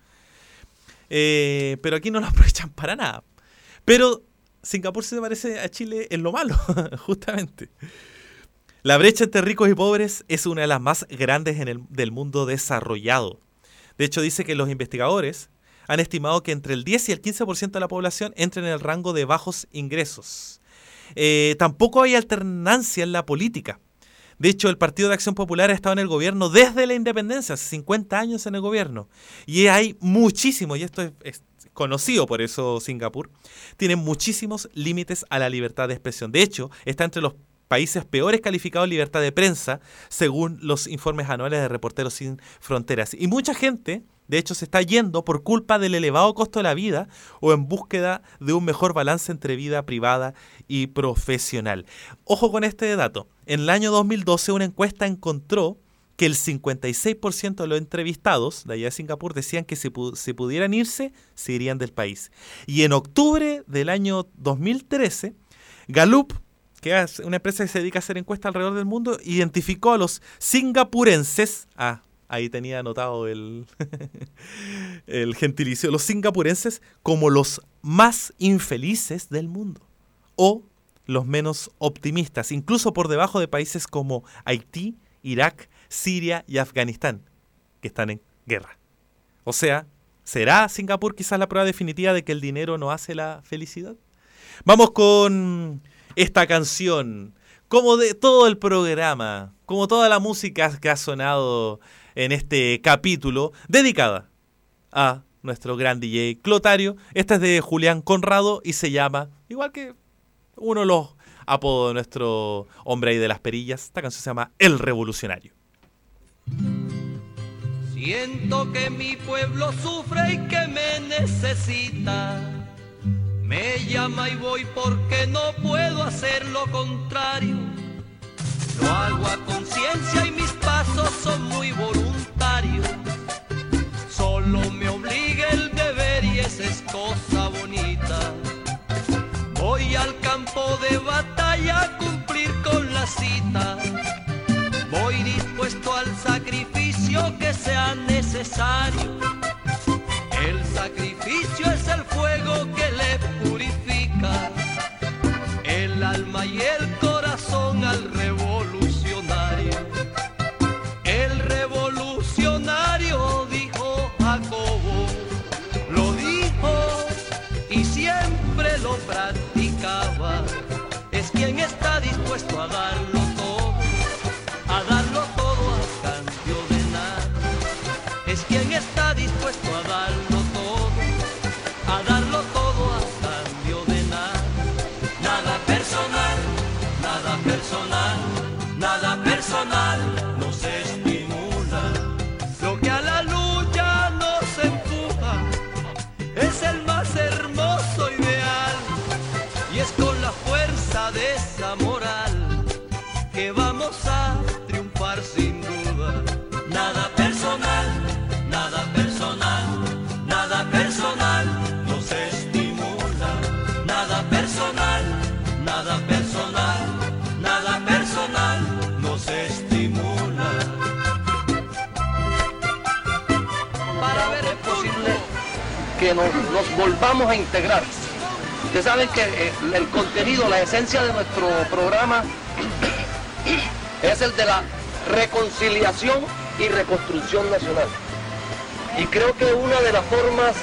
Eh, pero aquí no lo aprovechan para nada. Pero Singapur se parece a Chile en lo malo, justamente. La brecha entre ricos y pobres es una de las más grandes en el, del mundo desarrollado. De hecho, dice que los investigadores han estimado que entre el diez y el quince por ciento de la población entra en el rango de bajos ingresos. Eh, tampoco hay alternancia en la política. De hecho, el Partido de Acción Popular ha estado en el gobierno desde la independencia, hace cincuenta años en el gobierno. Y hay muchísimos, y esto es, es conocido por eso Singapur, tiene muchísimos límites a la libertad de expresión. De hecho, está entre los países peores calificados en libertad de prensa, según los informes anuales de Reporteros Sin Fronteras. Y mucha gente, de hecho, se está yendo por culpa del elevado costo de la vida o en búsqueda de un mejor balance entre vida privada y profesional. Ojo con este dato. En el año dos mil doce una encuesta encontró que el cincuenta y seis por ciento de los entrevistados de allá de Singapur decían que si, pu- si pudieran irse, se irían del país. Y en octubre del año dos mil trece, Gallup, que es una empresa que se dedica a hacer encuestas alrededor del mundo, identificó a los singapurenses, ah, ahí tenía anotado el, el gentilicio, los singapurenses como los más infelices del mundo, o los menos optimistas, incluso por debajo de países como Haití, Irak, Siria y Afganistán, que están en guerra. O sea, ¿será Singapur quizás la prueba definitiva de que el dinero no hace la felicidad? Vamos con esta canción, como de todo el programa, como toda la música que ha sonado en este capítulo, dedicada a nuestro gran D J Clotario. Esta es de Julián Conrado y se llama, igual que uno de los apodos de nuestro hombre ahí de las perillas, esta canción se llama El Revolucionario. Siento que mi pueblo sufre y que me necesita. Me llama y voy porque no puedo hacer lo contrario. Lo hago a conciencia y mis pasos son muy voluntarios. Solo me obliga el deber y esa es cosa bonita. Voy al campo de batalla a cumplir con la cita. Voy dispuesto al sacrificio que sea necesario. El sacrificio es el fuego que le purifica el alma y el corazón al revolucionario. El revolucionario dijo Jacobo, lo dijo y siempre lo practicaba. Es quien está dispuesto a darlo todo, a darlo todo a cambio de nada. Es quien está dispuesto a darlo todo, a darlo todo a cambio personal nos estimula, nada personal, nada personal, nada personal nos estimula. Para ver es posible que nos, nos volvamos a integrar. Ustedes saben que eh, el contenido, la esencia de nuestro programa es el de la reconciliación y reconstrucción nacional. Y creo que una de las formas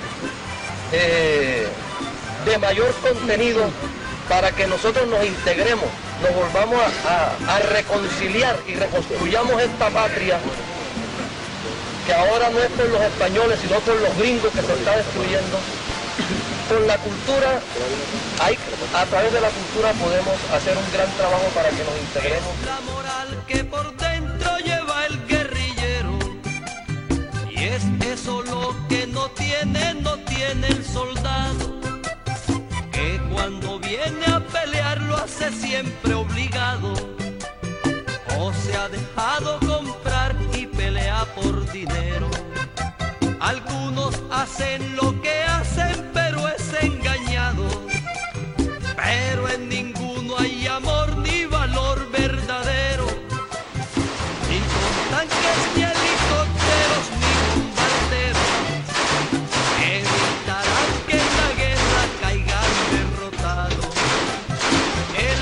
eh, de mayor contenido para que nosotros nos integremos, nos volvamos a, a, a reconciliar y reconstruyamos esta patria que ahora no es por los españoles, sino por los gringos que se está destruyendo. Con la cultura, hay, a través de la cultura podemos hacer un gran trabajo para que nos integremos. La moral que por dentro lleva el guerrillero, y es eso lo que no tiene, no tiene el soldado, que cuando viene a pelear lo hace siempre obligado, o se ha dejado comprar y pelea por dinero. Algunos hacen lo que hacen, pero es engañado. Pero en ninguno hay amor ni valor verdadero. Ni con tanques, ni helicópteros, ni bombarderos evitarán que en la guerra caigan derrotados. El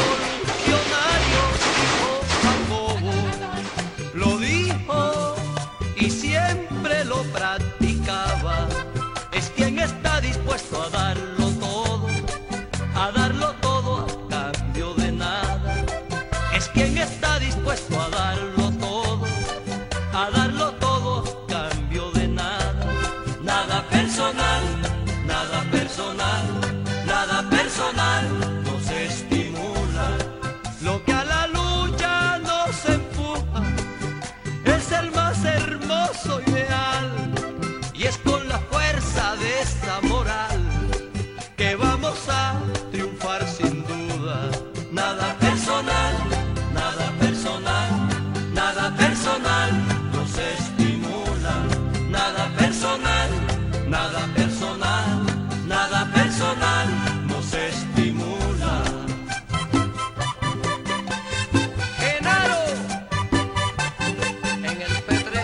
revolucionario dijo Jacobo, lo dijo y siempre lo practicaba, es quien está dispuesto a darlo todo, a darlo todo a cambio de nada, es quien está dispuesto a darlo todo, a darlo todo a cambio de nada, nada personal, nada personal, nada personal nos estimula, lo que a la lucha nos empuja es el más hermoso ideal, y es con la fuerza de esa moral que vamos a triunfar sin duda. Nada personal, nada personal, nada personal nos estimula, nada personal, nada personal, nada personal nos estimula. Genaro en el P tres.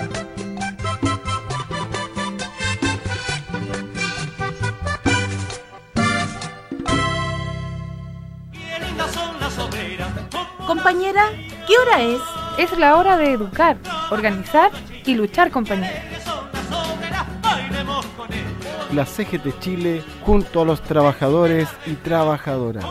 Compañera, ¿qué hora es? Es la hora de educar, organizar y luchar, compañera. La C G T Chile junto a los trabajadores y trabajadoras.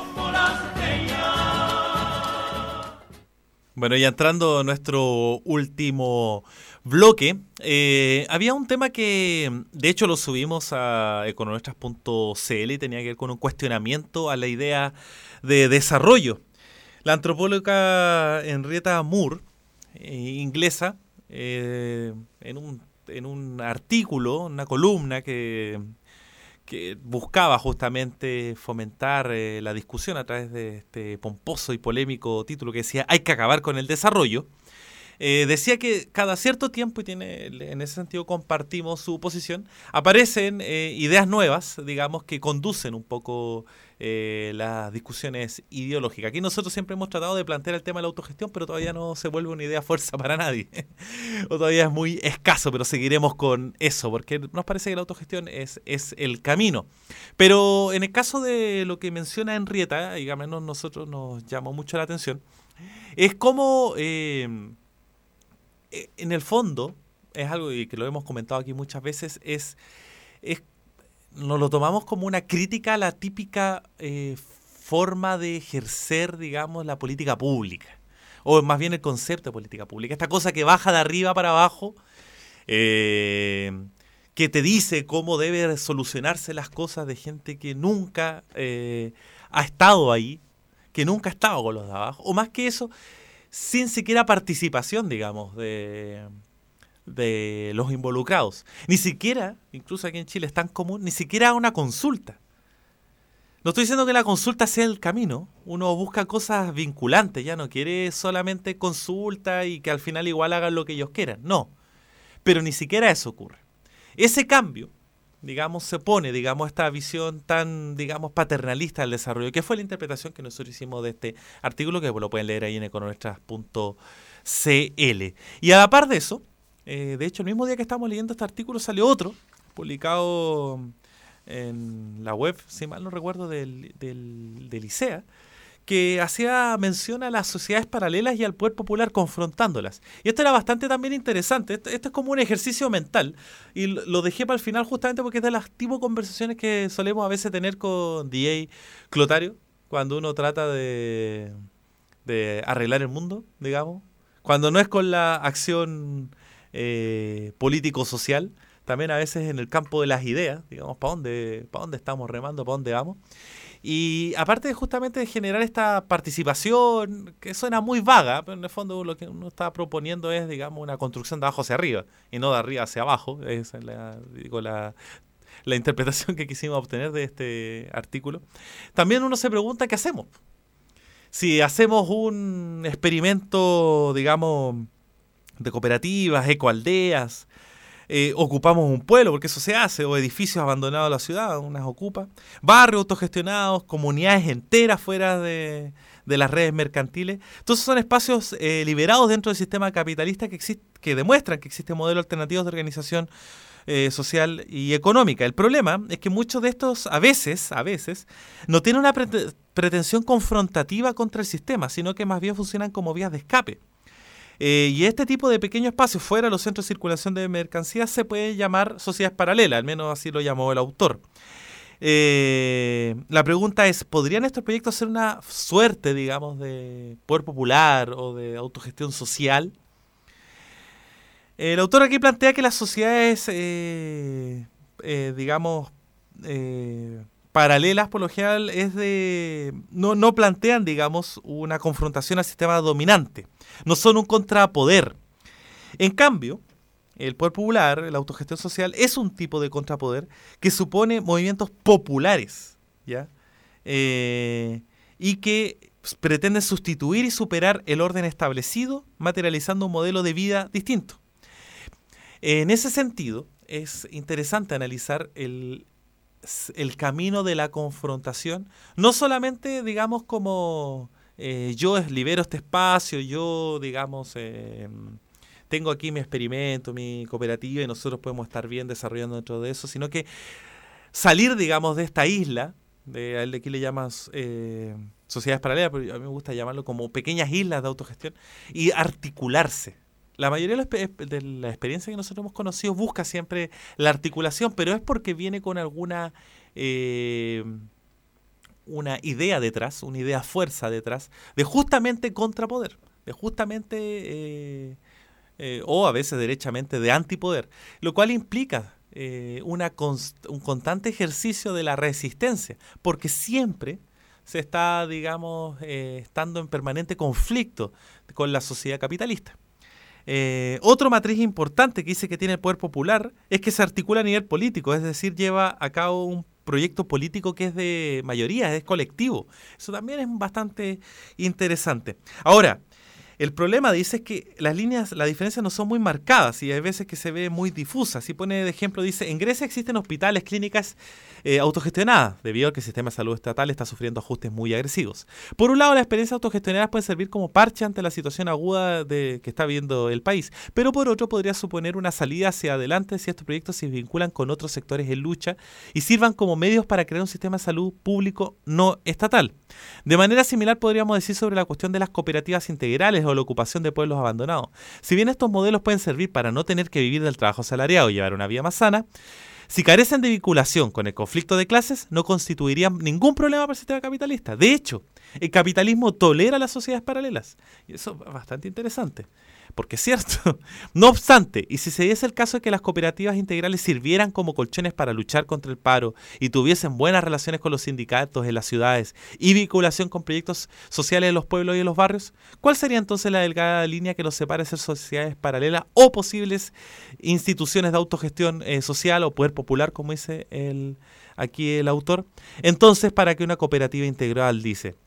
Bueno, ya entrando a nuestro último bloque, eh, había un tema que de hecho lo subimos a econometras punto c l y tenía que ver con un cuestionamiento a la idea de desarrollo. La antropóloga Henrietta Moore, eh, inglesa, eh, en, un, en un artículo, una columna que, que buscaba justamente fomentar eh, la discusión a través de este pomposo y polémico título que decía "Hay que acabar con el desarrollo", eh, decía que cada cierto tiempo, y tiene, en ese sentido compartimos su posición, aparecen eh, ideas nuevas, digamos, que conducen un poco eh, las discusiones ideológicas. Aquí nosotros siempre hemos tratado de plantear el tema de la autogestión, pero todavía no se vuelve una idea fuerza para nadie. O todavía es muy escaso, pero seguiremos con eso, porque nos parece que la autogestión es, es el camino. Pero en el caso de lo que menciona Henrietta, y al menos nosotros nos llamó mucho la atención, es como... Eh, en el fondo, es algo que lo hemos comentado aquí muchas veces, es, es nos lo tomamos como una crítica a la típica eh, forma de ejercer, digamos, la política pública, o más bien el concepto de política pública, esta cosa que baja de arriba para abajo, eh, que te dice cómo deben solucionarse las cosas de gente que nunca eh, ha estado ahí, que nunca ha estado con los de abajo, o más que eso, sin siquiera participación, digamos, de, de los involucrados. Ni siquiera, incluso aquí en Chile es tan común, ni siquiera una consulta. No estoy diciendo que la consulta sea el camino. Uno busca cosas vinculantes, ya no quiere solamente consulta y que al final igual hagan lo que ellos quieran. No, pero ni siquiera eso ocurre. Ese cambio digamos, se pone, digamos, esta visión tan, digamos, paternalista del desarrollo, que fue la interpretación que nosotros hicimos de este artículo, que lo pueden leer ahí en econometras punto c l. Y a la par de eso, eh, de hecho, el mismo día que estamos leyendo este artículo salió otro, publicado en la web, si mal no recuerdo, del, del, del ICEA, que hacía mención a las sociedades paralelas y al poder popular confrontándolas. Y esto era bastante también interesante. Esto, esto es como un ejercicio mental. Y lo, lo dejé para el final justamente porque es de las tipo de conversaciones que solemos a veces tener con D J Clotario, cuando uno trata de, de arreglar el mundo, digamos. Cuando no es con la acción eh, político-social, también a veces en el campo de las ideas, digamos, ¿para dónde, para dónde estamos remando, para dónde vamos? Y aparte de justamente de generar esta participación, que suena muy vaga, pero en el fondo lo que uno está proponiendo es, digamos, una construcción de abajo hacia arriba, y no de arriba hacia abajo. Esa es la, digo, la, la interpretación que quisimos obtener de este artículo. También uno se pregunta qué hacemos. Si hacemos un experimento, digamos, de cooperativas, ecoaldeas, Eh, ocupamos un pueblo, porque eso se hace, o edificios abandonados de la ciudad, unas ocupa, barrios autogestionados, comunidades enteras fuera de, de las redes mercantiles. Entonces son espacios eh, liberados dentro del sistema capitalista que, existe, que demuestran que existen modelos alternativos de organización eh, social y económica. El problema es que muchos de estos a veces, a veces, no tienen una pre- pretensión confrontativa contra el sistema, sino que más bien funcionan como vías de escape. Eh, y este tipo de pequeños espacios fuera de los centros de circulación de mercancías se puede llamar sociedades paralelas, al menos así lo llamó el autor. Eh, la pregunta es, ¿podrían estos proyectos ser una suerte, digamos, de poder popular o de autogestión social? El autor aquí plantea que las sociedades, eh, eh, digamos, eh, paralelas por lo general es de no, no plantean, digamos, una confrontación al sistema dominante. No son un contrapoder. En cambio, el poder popular, la autogestión social, es un tipo de contrapoder que supone movimientos populares, ¿ya? Eh, y que pretende sustituir y superar el orden establecido, materializando un modelo de vida distinto. En ese sentido, es interesante analizar el, el camino de la confrontación, no solamente, digamos, como eh, yo libero este espacio, yo, digamos, eh, tengo aquí mi experimento, mi cooperativa y nosotros podemos estar bien desarrollando dentro de eso, sino que salir, digamos, de esta isla, de, a él aquí le llamas eh, sociedades paralelas, pero a mí me gusta llamarlo como pequeñas islas de autogestión, y articularse. La mayoría de la, de la experiencia que nosotros hemos conocido busca siempre la articulación, pero es porque viene con alguna eh, una idea detrás, una idea fuerza detrás, de justamente contrapoder, de justamente, eh, eh, o a veces derechamente, de antipoder, lo cual implica eh, una const, un constante ejercicio de la resistencia, porque siempre se está, digamos, eh, estando en permanente conflicto con la sociedad capitalista. Eh, otro matriz importante que dice que tiene el poder popular es que se articula a nivel político, es decir, lleva a cabo un proyecto político que es de mayoría, es colectivo. Eso también es bastante interesante. Ahora, el problema, dice, es que las líneas, las diferencias no son muy marcadas y hay veces que se ve muy difusa. Si pone de ejemplo, dice, en Grecia existen hospitales, clínicas eh, autogestionadas, debido a que el sistema de salud estatal está sufriendo ajustes muy agresivos. Por un lado, las experiencias autogestionadas pueden servir como parche ante la situación aguda de, que está viviendo el país, pero por otro podría suponer una salida hacia adelante si estos proyectos se vinculan con otros sectores en lucha y sirvan como medios para crear un sistema de salud público no estatal. De manera similar podríamos decir sobre la cuestión de las cooperativas integrales o la ocupación de pueblos abandonados. Si bien estos modelos pueden servir para no tener que vivir del trabajo asalariado y llevar una vida más sana, si carecen de vinculación con el conflicto de clases, no constituirían ningún problema para el sistema capitalista. De hecho, el capitalismo tolera las sociedades paralelas. Y eso es bastante interesante, porque es cierto. No obstante, y si se diese el caso de que las cooperativas integrales sirvieran como colchones para luchar contra el paro y tuviesen buenas relaciones con los sindicatos en las ciudades y vinculación con proyectos sociales en los pueblos y en los barrios, ¿cuál sería entonces la delgada línea que los separe de ser sociedades paralelas o posibles instituciones de autogestión eh, social o poder popular, como dice el, aquí el autor? Entonces, para que una cooperativa integral, dice,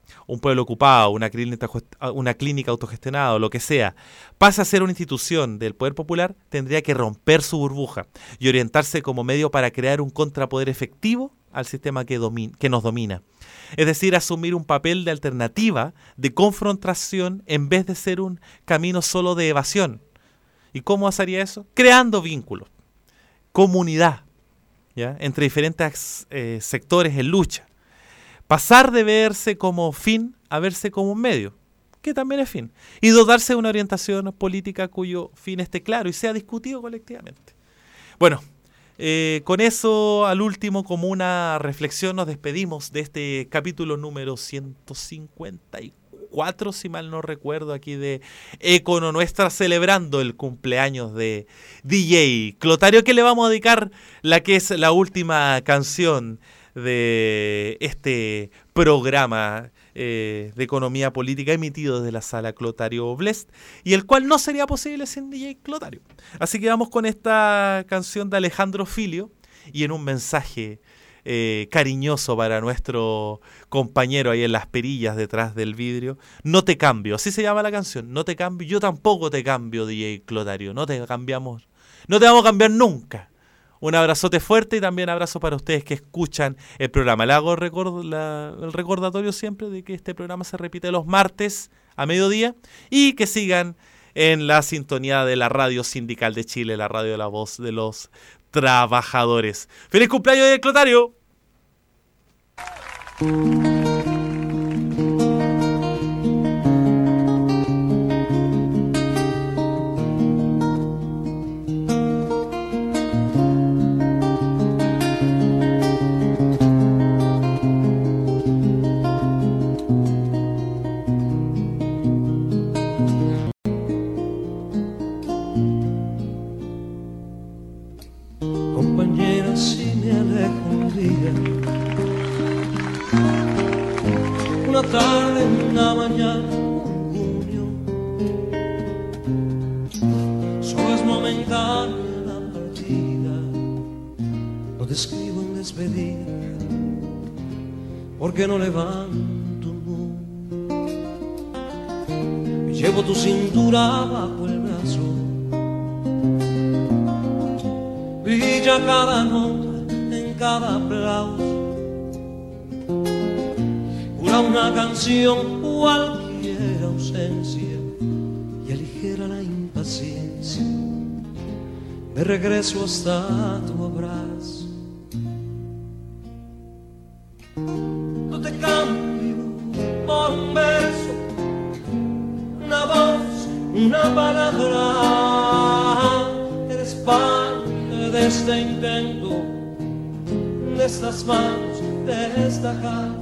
un pueblo ocupado, una clínica, una clínica autogestionada o lo que sea, pasa a ser una institución del poder popular, tendría que romper su burbuja y orientarse como medio para crear un contrapoder efectivo al sistema que, domina, que nos domina. Es decir, asumir un papel de alternativa, de confrontación, en vez de ser un camino solo de evasión. ¿Y cómo haría eso? Creando vínculos, comunidad, ¿ya?, entre diferentes eh, sectores en lucha. Pasar de verse como fin a verse como un medio, que también es fin. Y dotarse de una orientación política cuyo fin esté claro y sea discutido colectivamente. Bueno, eh, con eso, al último, como una reflexión, nos despedimos de este capítulo número ciento cincuenta y cuatro, si mal no recuerdo, aquí de Econo Nuestra, celebrando el cumpleaños de D J Clotario, que le vamos a dedicar la que es la última canción de este programa eh, de economía política emitido desde la sala Clotario Blest, y el cual no sería posible sin D J Clotario. Así que vamos con esta canción de Alejandro Filio, y en un mensaje eh, cariñoso para nuestro compañero ahí en las perillas detrás del vidrio: no te cambio, así se llama la canción, no te cambio, yo tampoco te cambio, D J Clotario, no te cambiamos, no te vamos a cambiar nunca. Un abrazote fuerte y también abrazo para ustedes que escuchan el programa. Le hago record, la, el recordatorio siempre de que este programa se repite los martes a mediodía y que sigan en la sintonía de la Radio Sindical de Chile, la radio de la voz de los trabajadores. ¡Feliz cumpleaños de Clotario! Una tarde, una mañana, un junio, solo es momentánea la partida. No te escribo en despedida, porque no levanto un mundo. Llevo tu cintura bajo el brazo, brilla cada nota en cada aplauso. Una canción, cualquier ausencia, y aligera la impaciencia. Me regreso hasta tu abrazo. No te cambio por un verso, una voz, una palabra. Eres parte de este intento, de estas manos, de esta causa.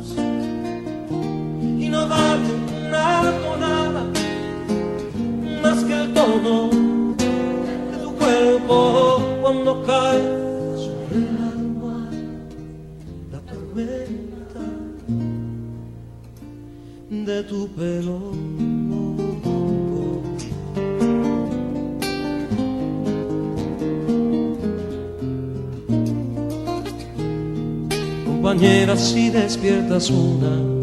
No vale nada, nada más que el tono de tu cuerpo cuando cae sobre el alma la tormenta de tu pelo. Compañera, si despiertas una,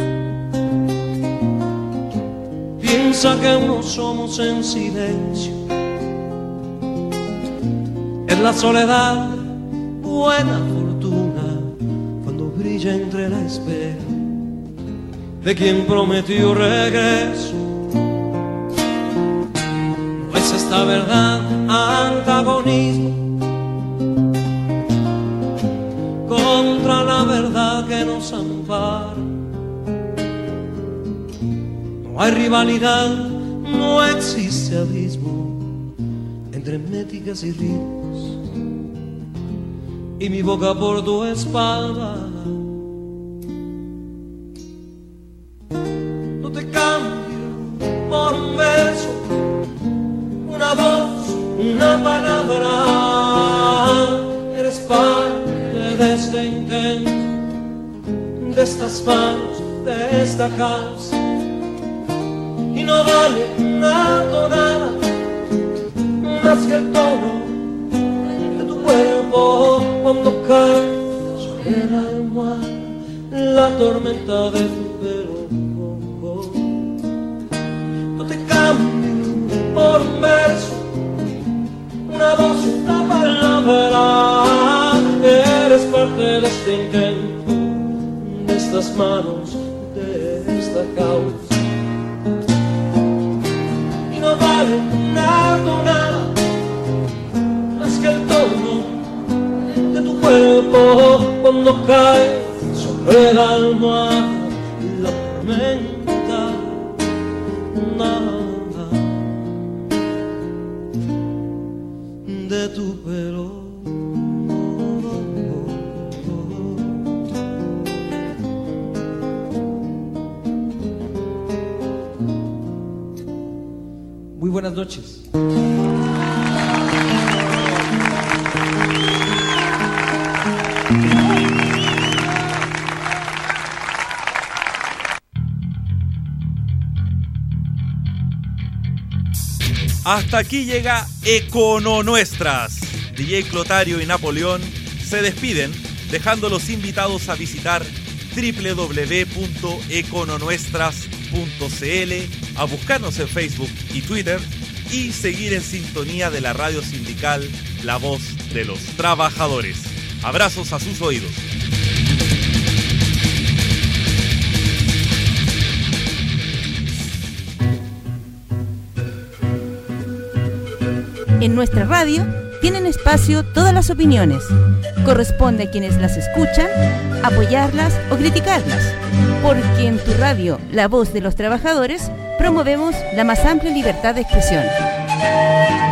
piensa que uno somos en silencio. En la soledad, buena fortuna, cuando brilla entre la espera de quien prometió regreso. No es esta verdad antagonismo contra la verdad que nos ampara. No hay rivalidad, no existe abismo entre métricas y ritmos, y mi boca por tu espalda. No te cambio por un beso, una voz, una palabra. Eres parte de este intento, de estas manos, de esta causa. Y no vale nada, nada más que el tono de tu cuerpo cuando cae sobre el alma la tormenta de tu pelo. cambio por un verso, una voz, una palabra. Eres parte de este intento, de estas manos, de esta causa. Y no vale nada, nada más que el tono de tu cuerpo cuando cae sobre la almohada la tormenta. Nada de tu pelo. Muy buenas noches. Hasta aquí llega Econo Nuestras. D J Clotario y Napoleón se despiden, dejando los invitados a visitar doble u doble u doble u punto econonuestras punto c l, a buscarnos en Facebook y Twitter y seguir en sintonía de la radio sindical La Voz de los Trabajadores. Abrazos a sus oídos. En nuestra radio tienen espacio todas las opiniones. Corresponde a quienes las escuchan apoyarlas o criticarlas, porque en tu radio, La Voz de los Trabajadores, promovemos la más amplia libertad de expresión.